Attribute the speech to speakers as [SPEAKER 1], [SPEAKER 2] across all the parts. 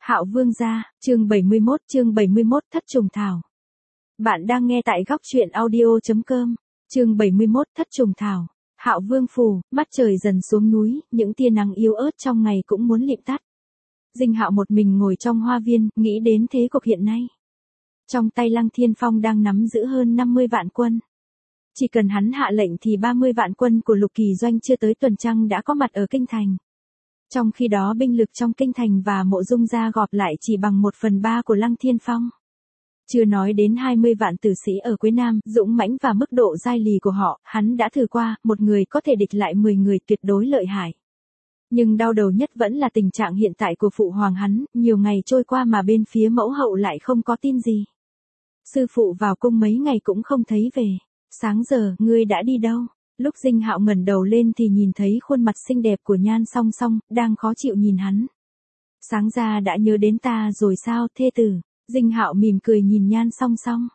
[SPEAKER 1] Hạo Vương gia, chương 71 Thất trùng thảo. Bạn đang nghe tại góc truyện audio.com. Chương 71 Thất trùng thảo. Hạo Vương phủ, mắt trời dần xuống núi, những tia nắng yếu ớt trong ngày cũng muốn lịm tắt. Dinh Hạo một mình ngồi trong hoa viên, nghĩ đến thế cục hiện nay. Trong tay Lăng Thiên Phong đang nắm giữ hơn 50 vạn quân. Chỉ cần hắn hạ lệnh thì 30 vạn quân của Lục Kỳ Doanh chưa tới tuần trăng đã có mặt ở kinh thành. Trong khi đó binh lực trong kinh thành và Mộ Dung gia gộp lại chỉ bằng 1/3 của Lăng Thiên Phong. Chưa nói đến 20 vạn tử sĩ ở Quế Nam, dũng mãnh và mức độ dai lì của họ, hắn đã thử qua, một người có thể địch lại 10 người tuyệt đối lợi hại. Nhưng đau đầu nhất vẫn là tình trạng hiện tại của phụ hoàng hắn, nhiều ngày trôi qua mà bên phía mẫu hậu lại không có tin gì. Sư phụ vào cung mấy ngày cũng không thấy về. Sáng giờ, ngươi đã đi đâu? Lúc Dinh Hạo ngẩng đầu lên thì nhìn thấy khuôn mặt xinh đẹp của Nhan Song Song, đang khó chịu nhìn hắn. Sáng ra đã nhớ đến ta rồi sao, thê tử? Dinh Hạo mỉm cười nhìn Nhan Song Song.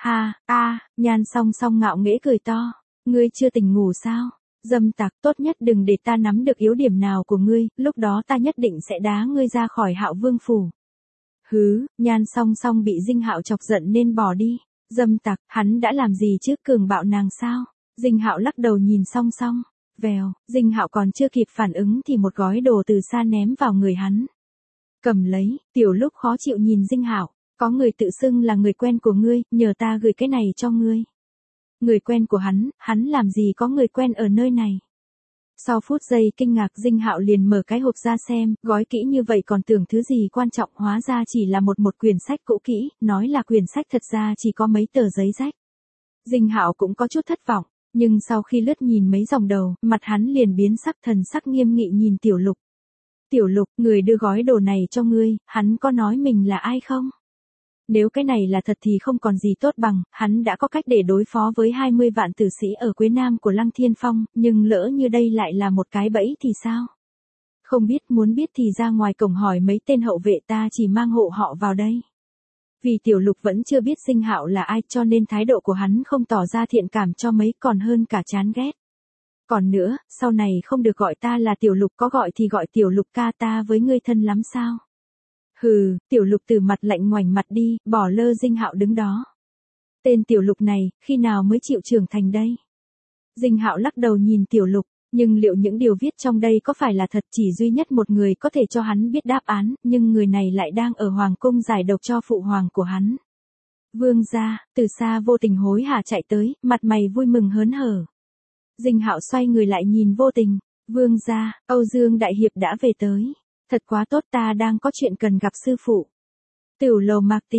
[SPEAKER 1] Nhan Song Song ngạo nghễ cười to. Ngươi chưa tỉnh ngủ sao? Dâm tặc, tốt nhất đừng để ta nắm được yếu điểm nào của ngươi, lúc đó ta nhất định sẽ đá ngươi ra khỏi Hạo Vương phủ. Hứ, Nhan Song Song bị Dinh Hạo chọc giận nên bỏ đi. Dâm tặc, hắn đã làm gì chứ, cường bạo nàng sao? Dinh Hạo lắc đầu nhìn Song Song. Vèo, Dinh Hạo còn chưa kịp phản ứng thì một gói đồ từ xa ném vào người hắn. Cầm lấy, Tiểu Lúc khó chịu nhìn Dinh Hạo. Có người tự xưng là người quen của ngươi, nhờ ta gửi cái này cho ngươi. Người quen của hắn làm gì có người quen ở nơi này. Sau phút giây kinh ngạc Dinh Hạo liền mở cái hộp ra xem, gói kỹ như vậy còn tưởng thứ gì quan trọng, hóa ra chỉ là một quyển sách cũ kỹ, nói là quyển sách thật ra chỉ có mấy tờ giấy rách. Dinh Hạo cũng có chút thất vọng, nhưng sau khi lướt nhìn mấy dòng đầu, mặt hắn liền biến sắc, thần sắc nghiêm nghị nhìn Tiểu Lục. Tiểu Lục, người đưa gói đồ này cho ngươi, hắn có nói mình là ai không? Nếu cái này là thật thì không còn gì tốt bằng, hắn đã có cách để đối phó với 20 vạn tử sĩ ở Quế Nam của Lăng Thiên Phong, nhưng lỡ như đây lại là một cái bẫy thì sao? Không biết, muốn biết thì ra ngoài cổng hỏi mấy tên hậu vệ, ta chỉ mang hộ họ vào đây. Vì Tiểu Lục vẫn chưa biết Dinh Hạo là ai cho nên thái độ của hắn không tỏ ra thiện cảm cho mấy, còn hơn cả chán ghét. Còn nữa, sau này không được gọi ta là Tiểu Lục, có gọi thì gọi Tiểu Lục ca, ta với ngươi thân lắm sao? Hừ, Tiểu Lục từ mặt lạnh ngoảnh mặt đi, bỏ lơ Dinh Hạo đứng đó. Tên Tiểu Lục này, khi nào mới chịu trưởng thành đây? Dinh Hạo lắc đầu nhìn Tiểu Lục, nhưng liệu những điều viết trong đây có phải là thật? Chỉ duy nhất một người có thể cho hắn biết đáp án, nhưng người này lại đang ở hoàng cung giải độc cho phụ hoàng của hắn. Vương gia, từ xa Vô Tình hối hả chạy tới, mặt mày vui mừng hớn hở. Dinh Hạo xoay người lại nhìn Vô Tình. Vương gia, Âu Dương đại hiệp đã về tới. Thật quá tốt, ta đang có chuyện cần gặp sư phụ. Tửu lầu Mạc Tỷ,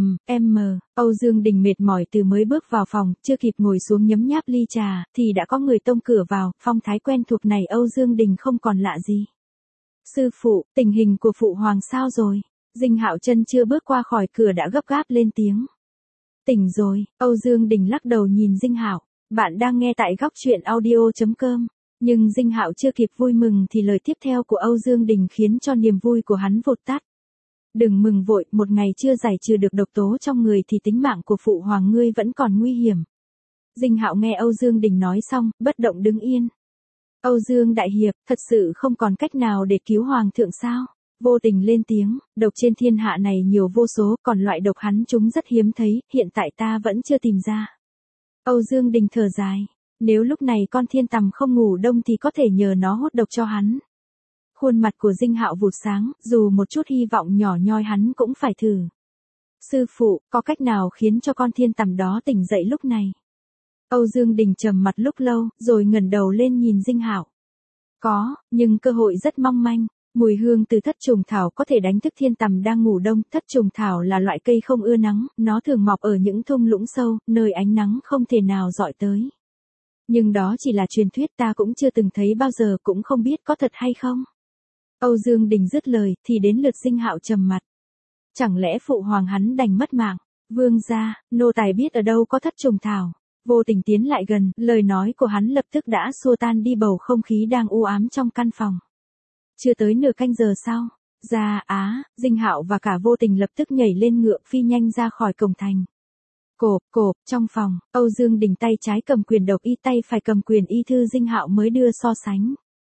[SPEAKER 1] Âu Dương Đình mệt mỏi từ mới bước vào phòng, chưa kịp ngồi xuống nhấm nháp ly trà, thì đã có người tông cửa vào, phong thái quen thuộc này Âu Dương Đình không còn lạ gì. Sư phụ, tình hình của phụ hoàng sao rồi? Dinh Hạo chân chưa bước qua khỏi cửa đã gấp gáp lên tiếng. Tỉnh rồi, Âu Dương Đình lắc đầu nhìn Dinh Hạo. Bạn đang nghe tại góc truyện audio.com. Nhưng Dinh Hạo chưa kịp vui mừng thì lời tiếp theo của Âu Dương Đình khiến cho niềm vui của hắn vụt tắt. Đừng mừng vội, một ngày chưa giải trừ được độc tố trong người thì tính mạng của phụ hoàng ngươi vẫn còn nguy hiểm. Dinh Hạo nghe Âu Dương Đình nói xong, bất động đứng yên. Âu Dương đại hiệp, thật sự không còn cách nào để cứu hoàng thượng sao? Vô Tình lên tiếng, độc trên thiên hạ này nhiều vô số, còn loại độc hắn chúng rất hiếm thấy, hiện tại ta vẫn chưa tìm ra. Âu Dương Đình thở dài. Nếu lúc này con thiên tằm không ngủ đông thì có thể nhờ nó hút độc cho hắn. Khuôn mặt của Dinh Hạo vụt sáng, dù một chút hy vọng nhỏ nhoi hắn cũng phải thử. Sư phụ, có cách nào khiến cho con thiên tằm đó tỉnh dậy lúc này? Âu Dương Đình trầm mặt lúc lâu, rồi ngẩng đầu lên nhìn Dinh Hạo. Có, nhưng cơ hội rất mong manh. Mùi hương từ thất trùng thảo có thể đánh thức thiên tằm đang ngủ đông. Thất trùng thảo là loại cây không ưa nắng, nó thường mọc ở những thung lũng sâu, nơi ánh nắng không thể nào dọi tới. Nhưng đó chỉ là truyền thuyết, ta cũng chưa từng thấy bao giờ, cũng không biết có thật hay không. Âu Dương Đình dứt lời, thì đến lượt Dinh Hạo trầm mặt. Chẳng lẽ phụ hoàng hắn đành mất mạng? Vương gia, nô tài biết ở đâu có thất trùng thảo. Vô Tình tiến lại gần, lời nói của hắn lập tức đã xua tan đi bầu không khí đang u ám trong căn phòng. Chưa tới nửa canh giờ sau, Dinh Hạo và cả Vô Tình lập tức nhảy lên ngựa phi nhanh ra khỏi cổng thành. Cộp, trong phòng, Âu Dương Đình tay trái cầm quyền độc y, tay phải cầm quyền y thư Dinh Hạo mới đưa so sánh.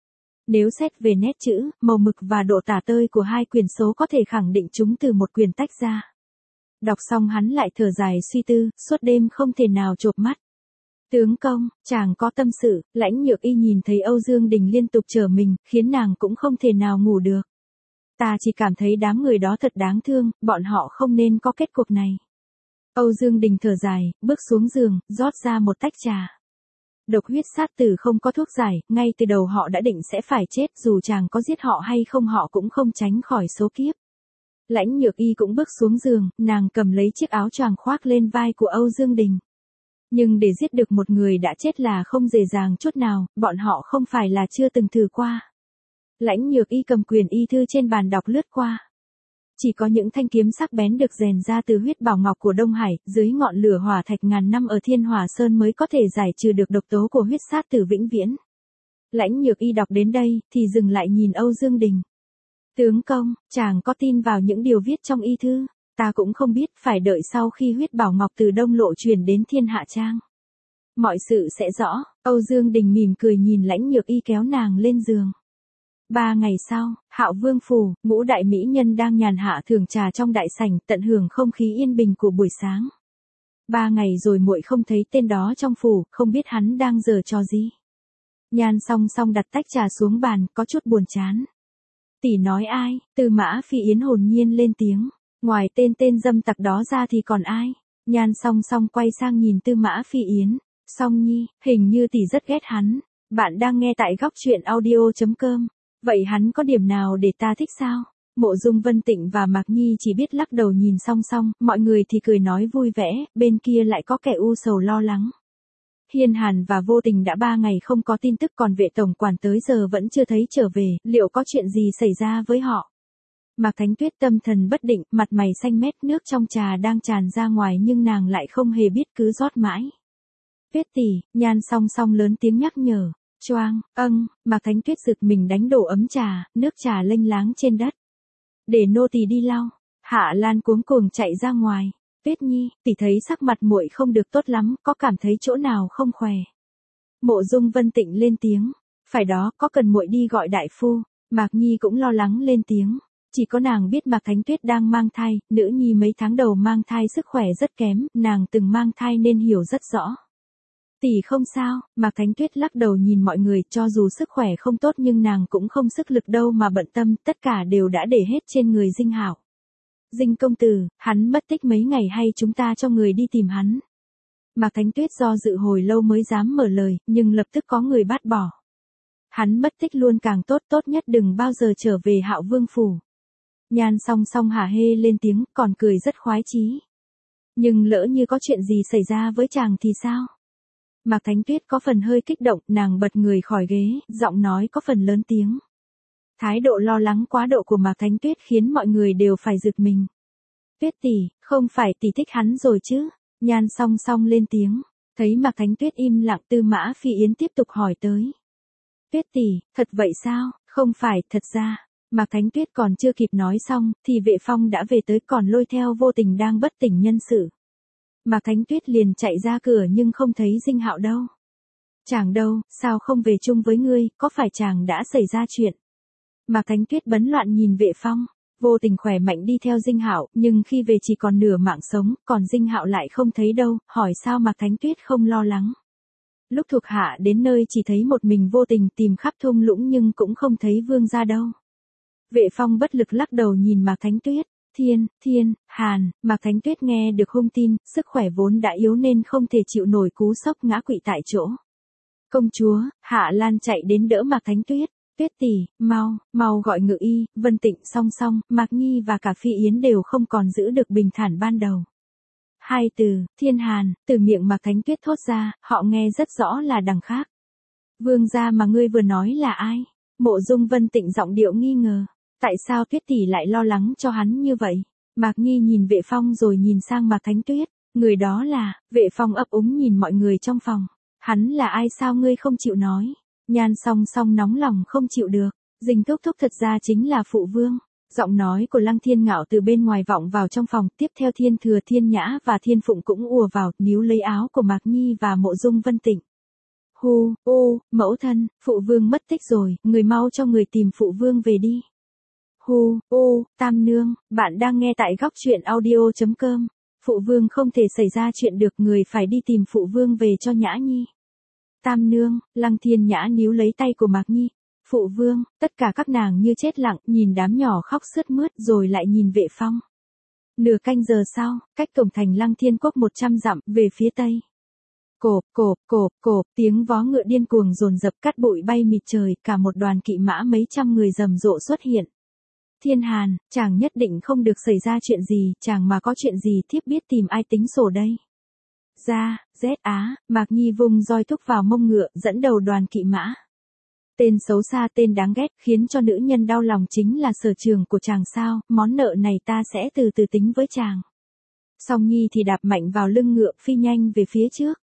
[SPEAKER 1] Nếu xét về nét chữ, màu mực và độ tả tơi của hai quyển số có thể khẳng định chúng từ một quyển tách ra. Đọc xong hắn lại thở dài suy tư, suốt đêm không thể nào chộp mắt. Tướng công, chàng có tâm sự, Lãnh Nhược Y nhìn thấy Âu Dương Đình liên tục chờ mình, khiến nàng cũng không thể nào ngủ được. Ta chỉ cảm thấy đám người đó thật đáng thương, bọn họ không nên có kết cục này. Âu Dương Đình thở dài, bước xuống giường, rót ra một tách trà. Độc huyết sát tử không có thuốc giải, ngay từ đầu họ đã định sẽ phải chết, dù chàng có giết họ hay không họ cũng không tránh khỏi số kiếp. Lãnh Nhược Y cũng bước xuống giường, nàng cầm lấy chiếc áo choàng khoác lên vai của Âu Dương Đình. Nhưng để giết được một người đã chết là không dễ dàng chút nào, bọn họ không phải là chưa từng thử qua. Lãnh Nhược Y cầm quyển y thư trên bàn đọc lướt qua. Chỉ có những thanh kiếm sắc bén được rèn ra từ huyết bảo ngọc của Đông Hải, dưới ngọn lửa hỏa thạch ngàn năm ở Thiên Hỏa Sơn mới có thể giải trừ được độc tố của huyết sát tử vĩnh viễn. Lãnh Nhược Y đọc đến đây, thì dừng lại nhìn Âu Dương Đình. Tướng công, chàng có tin vào những điều viết trong y thư? Ta cũng không biết, phải đợi sau khi huyết bảo ngọc từ Đông Lộ truyền đến Thiên Hạ Trang. Mọi sự sẽ rõ. Âu Dương Đình mỉm cười nhìn Lãnh Nhược Y kéo nàng lên giường. 3 ngày sau, Hạo Vương phủ, ngũ đại mỹ nhân đang nhàn hạ thưởng trà trong đại sảnh, tận hưởng không khí yên bình của buổi sáng. 3 ngày rồi muội không thấy tên đó trong phủ, không biết hắn đang giở trò gì. Nhan Song Song đặt tách trà xuống bàn, có chút buồn chán. Tỷ nói ai? Tư Mã Phi Yến hồn nhiên lên tiếng. Ngoài tên dâm tặc đó ra thì còn ai? Nhan Song Song quay sang nhìn Tư Mã Phi Yến. Song Nhi, hình như tỷ rất ghét hắn. Bạn đang nghe tại góc truyện audio.com. Vậy hắn có điểm nào để ta thích sao? Mộ Dung Vân Tịnh và Mạc Nhi chỉ biết lắc đầu nhìn Song Song, mọi người thì cười nói vui vẻ, bên kia lại có kẻ u sầu lo lắng. Hiên Hàn và Vô Tình đã 3 ngày không có tin tức, còn Vệ tổng quản tới giờ vẫn chưa thấy trở về, liệu có chuyện gì xảy ra với họ? Mạc Thánh Tuyết tâm thần bất định, mặt mày xanh mét, nước trong trà đang tràn ra ngoài nhưng nàng lại không hề biết cứ rót mãi. Tuyết tỷ, Nhan Song Song lớn tiếng nhắc nhở. Choang, Mạc Thánh Tuyết giật mình đánh đổ ấm trà, nước trà lênh láng trên đất. Để nô tỳ đi lau. Hạ Lan cuống cuồng chạy ra ngoài. Tuyết Nhi, tỷ thấy sắc mặt muội không được tốt lắm, có cảm thấy chỗ nào không khỏe? Mộ Dung Vân Tịnh lên tiếng. Phải đó, có cần muội đi gọi đại phu? Mạc Nhi cũng lo lắng lên tiếng. Chỉ có nàng biết Mạc Thánh Tuyết đang mang thai, nữ nhi mấy tháng đầu mang thai sức khỏe rất kém, nàng từng mang thai nên hiểu rất rõ. Tỷ không sao, Mạc Thánh Tuyết lắc đầu nhìn mọi người, cho dù sức khỏe không tốt nhưng nàng cũng không sức lực đâu mà bận tâm, tất cả đều đã để hết trên người Dinh Hạo. Dinh công tử, hắn mất tích mấy ngày hay chúng ta cho người đi tìm hắn? Mạc Thánh Tuyết do dự hồi lâu mới dám mở lời, nhưng lập tức có người bác bỏ. Hắn mất tích luôn càng tốt, tốt nhất đừng bao giờ trở về Hạo Vương phủ. Nhan Song Song hả hê lên tiếng, còn cười rất khoái chí. Nhưng lỡ như có chuyện gì xảy ra với chàng thì sao? Mạc Thánh Tuyết có phần hơi kích động, nàng bật người khỏi ghế, giọng nói có phần lớn tiếng. Thái độ lo lắng quá độ của Mạc Thánh Tuyết khiến mọi người đều phải giật mình. Tuyết tỷ, không phải tỷ thích hắn rồi chứ? Nhan Song Song lên tiếng. Thấy Mạc Thánh Tuyết im lặng, Tư Mã Phi Yến tiếp tục hỏi tới. Tuyết tỷ, thật vậy sao? Không phải, thật ra. Mạc Thánh Tuyết còn chưa kịp nói xong, thì Vệ Phong đã về tới, còn lôi theo Vô Tình đang bất tỉnh nhân sự. Mạc Thánh Tuyết liền chạy ra cửa nhưng không thấy Dinh Hạo đâu. Chàng đâu, sao không về chung với ngươi, có phải chàng đã xảy ra chuyện? Mạc Thánh Tuyết bấn loạn nhìn Vệ Phong. Vô Tình khỏe mạnh đi theo Dinh Hạo, nhưng khi về chỉ còn nửa mạng sống, còn Dinh Hạo lại không thấy đâu, hỏi sao Mạc Thánh Tuyết không lo lắng. Lúc thuộc hạ đến nơi chỉ thấy một mình Vô Tình tìm khắp thung lũng nhưng cũng không thấy vương gia đâu. Vệ Phong bất lực lắc đầu nhìn Mạc Thánh Tuyết. Hàn, Mạc Thánh Tuyết nghe được hung tin, sức khỏe vốn đã yếu nên không thể chịu nổi cú sốc, ngã quỵ tại chỗ. Công chúa, Hạ Lan chạy đến đỡ Mạc Thánh Tuyết. Tuyết tỷ, mau gọi ngự y. Vân Tịnh, Song Song, Mạc Nhi và cả Phi Yến đều không còn giữ được bình thản ban đầu. Hai từ, Thiên Hàn, từ miệng Mạc Thánh Tuyết thốt ra, họ nghe rất rõ là đằng khác. Vương gia mà ngươi vừa nói là ai? Mộ Dung Vân Tịnh giọng điệu nghi ngờ. Tại sao Tuyết tỷ lại lo lắng cho hắn như vậy? Mạc Nhi nhìn Vệ Phong rồi nhìn sang Mạc Thánh Tuyết. Người đó là, Vệ Phong ấp úng nhìn mọi người trong phòng. Hắn là ai sao ngươi không chịu nói? Nhan Song Song nóng lòng không chịu được. Dinh thúc thúc thật ra chính là phụ vương. Giọng nói của Lăng Thiên Ngạo từ bên ngoài vọng vào trong phòng, tiếp theo Thiên Thừa, Thiên Nhã và Thiên Phụng cũng ùa vào, níu lấy áo của Mạc Nhi và Mộ Dung Vân Tịnh. Hu, ô, mẫu thân, phụ vương mất tích rồi, người mau cho người tìm phụ vương về đi. Hu, ô, tam nương, bạn đang nghe tại góc truyện audio.com. Phụ vương không thể xảy ra chuyện được, người phải đi tìm phụ vương về cho Nhã Nhi. Tam nương, Lăng Thiên Nhã níu lấy tay của Mạc Nhi. Phụ vương, tất cả các nàng như chết lặng, nhìn đám nhỏ khóc sướt mướt rồi lại nhìn Vệ Phong. Nửa canh giờ sau, cách cổng thành Lăng Thiên Quốc 100 dặm, về phía tây. Cộp, cộp, cộp, cộp, tiếng vó ngựa điên cuồng dồn dập, cát bụi bay mịt trời, cả một đoàn kỵ mã mấy trăm người rầm rộ xuất hiện. Thiên Hàn, chàng nhất định không được xảy ra chuyện gì, chàng mà có chuyện gì thiếp biết tìm ai tính sổ đây. Ra, Z Á, Mạc Nhi vung roi thúc vào mông ngựa, dẫn đầu đoàn kỵ mã. Tên xấu xa, tên đáng ghét, khiến cho nữ nhân đau lòng chính là sở trường của chàng sao, món nợ này ta sẽ từ từ tính với chàng. Song Nhi thì đạp mạnh vào lưng ngựa, phi nhanh về phía trước.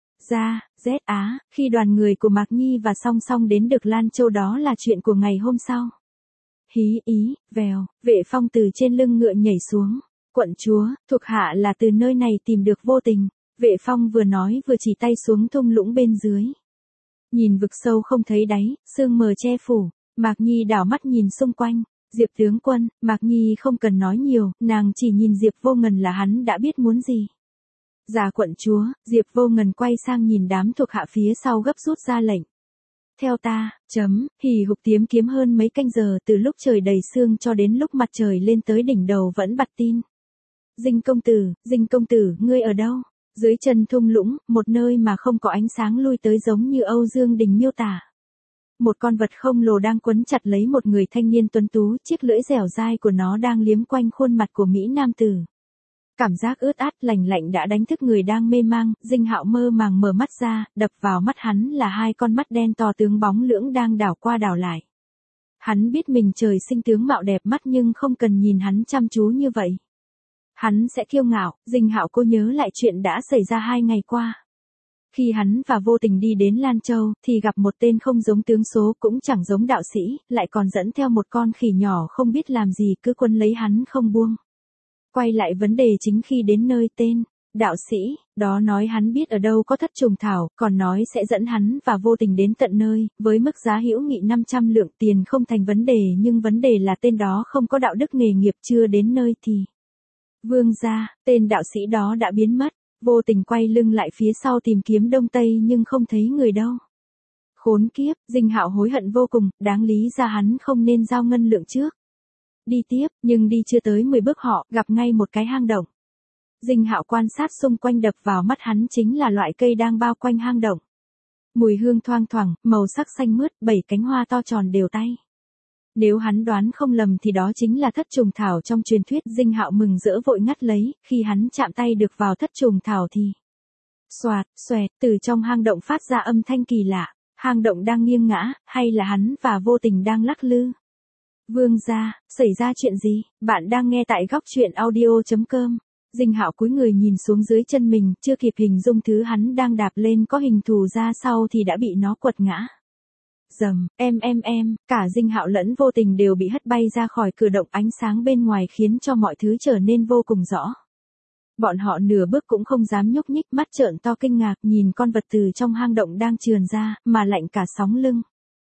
[SPEAKER 1] Ra, Z Á, khi đoàn người của Mạc Nhi và Song Song đến được Lan Châu đó là chuyện của ngày hôm sau. Hí ý, vèo, Vệ Phong từ trên lưng ngựa nhảy xuống. Quận chúa, thuộc hạ là từ nơi này tìm được Vô Tình. Vệ Phong vừa nói vừa chỉ tay xuống thung lũng bên dưới. Nhìn vực sâu không thấy đáy, sương mờ che phủ, Mạc Nhi đảo mắt nhìn xung quanh. Diệp tướng quân, Mạc Nhi không cần nói nhiều, nàng chỉ nhìn Diệp Vô Ngần là hắn đã biết muốn gì. Dạ quận chúa, Diệp Vô Ngần quay sang nhìn đám thuộc hạ phía sau gấp rút ra lệnh. Theo ta, hì hục tiếm kiếm hơn mấy canh giờ, từ lúc trời đầy sương cho đến lúc mặt trời lên tới đỉnh đầu vẫn bặt tin. Dinh công tử, ngươi ở đâu? Dưới chân thung lũng, một nơi mà không có ánh sáng lui tới giống như Âu Dương Đình miêu tả. Một con vật khổng lồ đang quấn chặt lấy một người thanh niên tuấn tú, chiếc lưỡi dẻo dai của nó đang liếm quanh khuôn mặt của Mỹ nam tử. Cảm giác ướt át lạnh lạnh đã đánh thức người đang mê mang, Dinh Hạo mơ màng mở mắt ra, đập vào mắt hắn là hai con mắt đen to tướng bóng lưỡng đang đảo qua đảo lại. Hắn biết mình trời sinh tướng mạo đẹp mắt nhưng không cần nhìn hắn chăm chú như vậy. Hắn sẽ kiêu ngạo. Dinh Hạo cô nhớ lại chuyện đã xảy ra 2 ngày qua. Khi hắn và Vô Tình đi đến Lan Châu, thì gặp một tên không giống tướng số cũng chẳng giống đạo sĩ, lại còn dẫn theo một con khỉ nhỏ không biết làm gì cứ quấn lấy hắn không buông. Quay lại vấn đề chính khi đến nơi tên đạo sĩ đó nói hắn biết ở đâu có thất trùng thảo, còn nói sẽ dẫn hắn và Vô Tình đến tận nơi, với mức giá hữu nghị 500 lượng tiền không thành vấn đề, nhưng vấn đề là tên đó không có đạo đức nghề nghiệp, chưa đến nơi thì vương gia, tên đạo sĩ đó đã biến mất. Vô Tình quay lưng lại phía sau tìm kiếm đông tây nhưng không thấy người đâu. Khốn kiếp, Dinh Hạo hối hận vô cùng, đáng lý ra hắn không nên giao ngân lượng trước. Đi tiếp, nhưng đi chưa tới 10 bước họ gặp ngay một cái hang động. Dinh Hạo quan sát xung quanh, đập vào mắt hắn chính là loại cây đang bao quanh hang động. Mùi hương thoang thoảng, màu sắc xanh mướt, 7 cánh hoa to tròn đều tay. Nếu hắn đoán không lầm thì đó chính là thất trùng thảo trong truyền thuyết. Dinh Hạo mừng rỡ vội ngắt lấy, khi hắn chạm tay được vào thất trùng thảo thì xoạt, xoẹt, từ trong hang động phát ra âm thanh kỳ lạ. Hang động đang nghiêng ngã, hay là hắn và Vô Tình đang lắc lư? Vương gia, xảy ra chuyện gì? Bạn đang nghe tại góc truyện audio.com. Dinh Hạo cúi người nhìn xuống dưới chân mình, chưa kịp hình dung thứ hắn đang đạp lên có hình thù ra sau thì đã bị nó quật ngã. Dầm, cả Dinh Hạo lẫn Vô Tình đều bị hất bay ra khỏi cửa động, ánh sáng bên ngoài khiến cho mọi thứ trở nên vô cùng rõ. Bọn họ nửa bước cũng không dám nhúc nhích, mắt trợn to kinh ngạc nhìn con vật từ trong hang động đang trườn ra, mà lạnh cả sóng lưng.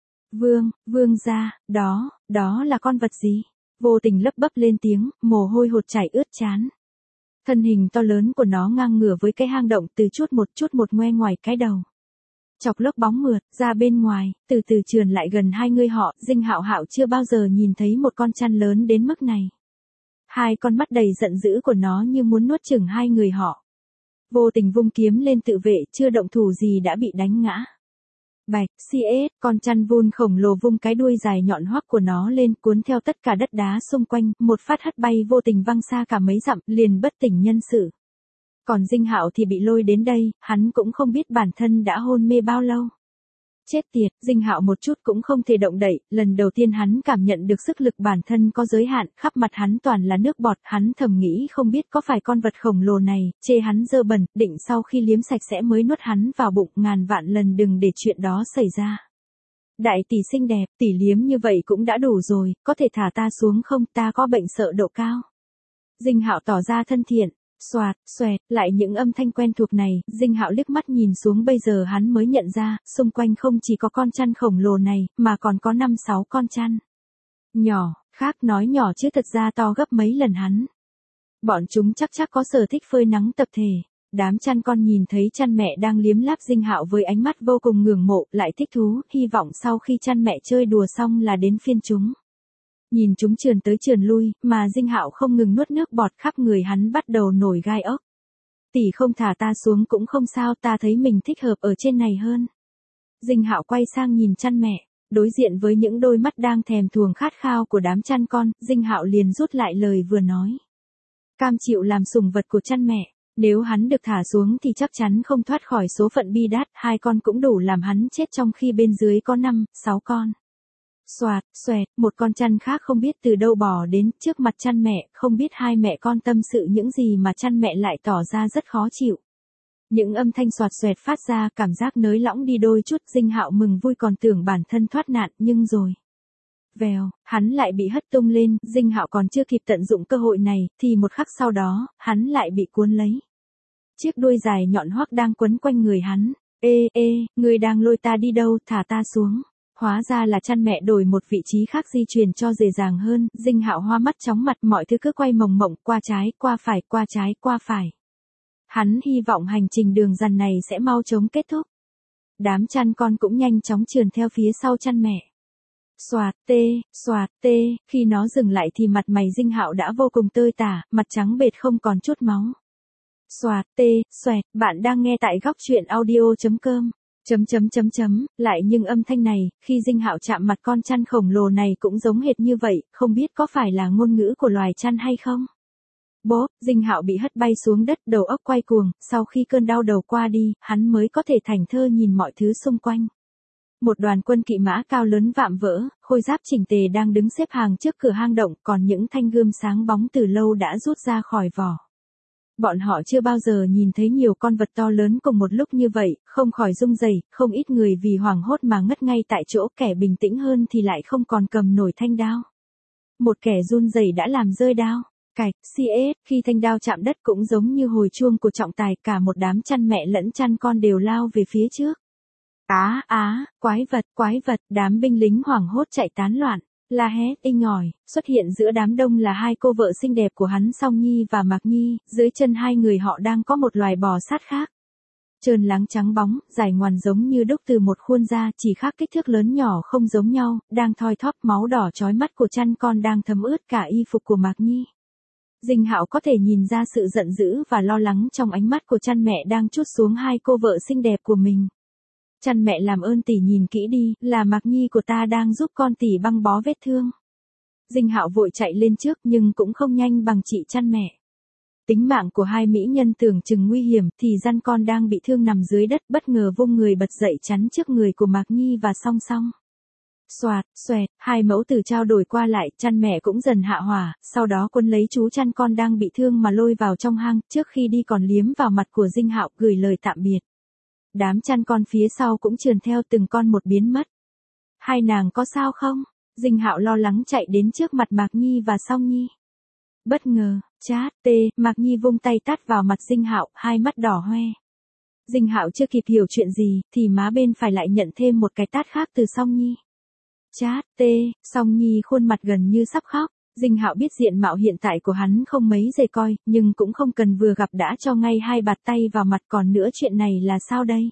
[SPEAKER 1] Vương gia, đó là con vật gì? Vô Tình lấp bấp lên tiếng, mồ hôi hột chảy ướt trán. Thân hình to lớn của nó ngang ngửa với cái hang động, từ chút một ngoe ngoài cái đầu. Chọc lốc bóng mượt ra bên ngoài, từ từ trườn lại gần hai người họ. Dinh Hạo chưa bao giờ nhìn thấy một con chăn lớn đến mức này. Hai con mắt đầy giận dữ của nó như muốn nuốt chửng hai người họ. Vô Tình vung kiếm lên tự vệ, chưa động thủ gì đã bị đánh ngã. Bạch, CS, con chăn vun khổng lồ vung cái đuôi dài nhọn hoắt của nó lên, cuốn theo tất cả đất đá xung quanh, một phát hất bay Vô Tình văng xa cả mấy dặm, liền bất tỉnh nhân sự. Còn Dinh Hạo thì bị lôi đến đây, hắn cũng không biết bản thân đã hôn mê bao lâu. Chết tiệt, Dinh Hạo một chút cũng không thể động đậy, lần đầu tiên hắn cảm nhận được sức lực bản thân có giới hạn, khắp mặt hắn toàn là nước bọt, hắn thầm nghĩ không biết có phải con vật khổng lồ này, chê hắn dơ bẩn, định sau khi liếm sạch sẽ mới nuốt hắn vào bụng, ngàn vạn lần đừng để chuyện đó xảy ra. Đại tỷ xinh đẹp, tỷ liếm như vậy cũng đã đủ rồi, có thể thả ta xuống không, ta có bệnh sợ độ cao. Dinh Hạo tỏ ra thân thiện. Xoạt, xoẹt, lại những âm thanh quen thuộc này, Dinh Hạo liếc mắt nhìn xuống bây giờ hắn mới nhận ra, xung quanh không chỉ có con chăn khổng lồ này, mà còn có 5-6 con chăn. Nhỏ, khác nói nhỏ chứ thật ra to gấp mấy lần hắn. Bọn chúng chắc có sở thích phơi nắng tập thể. Đám chăn con nhìn thấy chăn mẹ đang liếm láp Dinh Hạo với ánh mắt vô cùng ngưỡng mộ, lại thích thú, hy vọng sau khi chăn mẹ chơi đùa xong là đến phiên chúng. Nhìn chúng trườn tới trườn lui, mà Dinh Hạo không ngừng nuốt nước bọt, khắp người hắn bắt đầu nổi gai ốc. Tỷ không thả ta xuống cũng không sao, ta thấy mình thích hợp ở trên này hơn. Dinh Hạo quay sang nhìn chăn mẹ, đối diện với những đôi mắt đang thèm thuồng khát khao của đám chăn con, Dinh Hạo liền rút lại lời vừa nói. Cam chịu làm sủng vật của chăn mẹ, nếu hắn được thả xuống thì chắc chắn không thoát khỏi số phận bi đát, 2 con cũng đủ làm hắn chết trong khi bên dưới có 5-6 con. Xoạt, xoẹt, một con chăn khác không biết từ đâu bò đến trước mặt chăn mẹ, không biết hai mẹ con tâm sự những gì mà chăn mẹ lại tỏ ra rất khó chịu. Những âm thanh xoạt xoẹt phát ra, cảm giác nới lỏng đi đôi chút, Dinh Hạo mừng vui còn tưởng bản thân thoát nạn, nhưng rồi. Vèo, hắn lại bị hất tung lên, Dinh Hạo còn chưa kịp tận dụng cơ hội này, thì một khắc sau đó, hắn lại bị cuốn lấy. Chiếc đuôi dài nhọn hoắc đang quấn quanh người hắn. Ê, ngươi đang lôi ta đi đâu, thả ta xuống. Hóa ra là chăn mẹ đổi một vị trí khác di chuyển cho dễ dàng hơn, Dinh Hạo hoa mắt chóng mặt, mọi thứ cứ quay mồng mộng, qua trái, qua phải, qua trái, qua phải. Hắn hy vọng hành trình đường dằn này sẽ mau chóng kết thúc. Đám chăn con cũng nhanh chóng trườn theo phía sau chăn mẹ. Xoạt tê, khi nó dừng lại thì mặt mày Dinh Hạo đã vô cùng tơi tả, mặt trắng bệch không còn chút máu. Xoạt tê, xoẹt, bạn đang nghe tại góc truyện audio.com. Lại nhưng âm thanh này, khi Dinh Hạo chạm mặt con chăn khổng lồ này cũng giống hệt như vậy, không biết có phải là ngôn ngữ của loài chăn hay không? Bốp, Dinh Hạo bị hất bay xuống đất, đầu óc quay cuồng, sau khi cơn đau đầu qua đi, hắn mới có thể thảnh thơi nhìn mọi thứ xung quanh. Một đoàn quân kỵ mã cao lớn vạm vỡ, khôi giáp chỉnh tề đang đứng xếp hàng trước cửa hang động, còn những thanh gươm sáng bóng từ lâu đã rút ra khỏi vỏ. Bọn họ chưa bao giờ nhìn thấy nhiều con vật to lớn cùng một lúc như vậy, không khỏi rung rẩy, không ít người vì hoảng hốt mà ngất ngay tại chỗ, kẻ bình tĩnh hơn thì lại không còn cầm nổi thanh đao. Một kẻ run rẩy đã làm rơi đao. Cạch, khi thanh đao chạm đất cũng giống như hồi chuông của trọng tài, cả một đám chăn mẹ lẫn chăn con đều lao về phía trước. Quái vật, đám binh lính hoảng hốt chạy tán loạn. La hét inh ỏi, xuất hiện giữa đám đông là 2 cô vợ xinh đẹp của hắn, Song Nhi và Mạc Nhi, dưới chân 2 người họ đang có một loài bò sát khác. Trơn láng trắng bóng, dài ngoằn giống như đúc từ một khuôn da, chỉ khác kích thước lớn nhỏ không giống nhau, đang thoi thóp, máu đỏ chói mắt của chăn con đang thấm ướt cả y phục của Mạc Nhi. Dinh Hạo có thể nhìn ra sự giận dữ và lo lắng trong ánh mắt của chăn mẹ đang trút xuống 2 cô vợ xinh đẹp của mình. Chăn mẹ làm ơn tỷ nhìn kỹ đi, là Mạc Nhi của ta đang giúp con tỷ băng bó vết thương. Dinh Hạo vội chạy lên trước nhưng cũng không nhanh bằng chị chăn mẹ. Tính mạng của 2 mỹ nhân tưởng chừng nguy hiểm thì răn con đang bị thương nằm dưới đất bất ngờ vung người bật dậy chắn trước người của Mạc Nhi và Song Song. Xoạt, xoẹt, 2 mẫu tử trao đổi qua lại, chăn mẹ cũng dần hạ hỏa, sau đó quân lấy chú chăn con đang bị thương mà lôi vào trong hang, trước khi đi còn liếm vào mặt của Dinh Hạo gửi lời tạm biệt. Đám chăn con phía sau cũng trườn theo từng con một biến mất. Hai nàng có sao không? Dinh Hạo lo lắng chạy đến trước mặt Mạc Nhi và Song Nhi. Bất ngờ, Mạc Nhi vung tay tát vào mặt Dinh Hạo, 2 mắt đỏ hoe. Dinh Hạo chưa kịp hiểu chuyện gì, thì má bên phải lại nhận thêm một cái tát khác từ Song Nhi. Song Nhi khuôn mặt gần như sắp khóc. Dinh Hạo biết diện mạo hiện tại của hắn không mấy dễ coi, nhưng cũng không cần vừa gặp đã cho ngay 2 bạt tay vào mặt, còn nữa chuyện này là sao đây?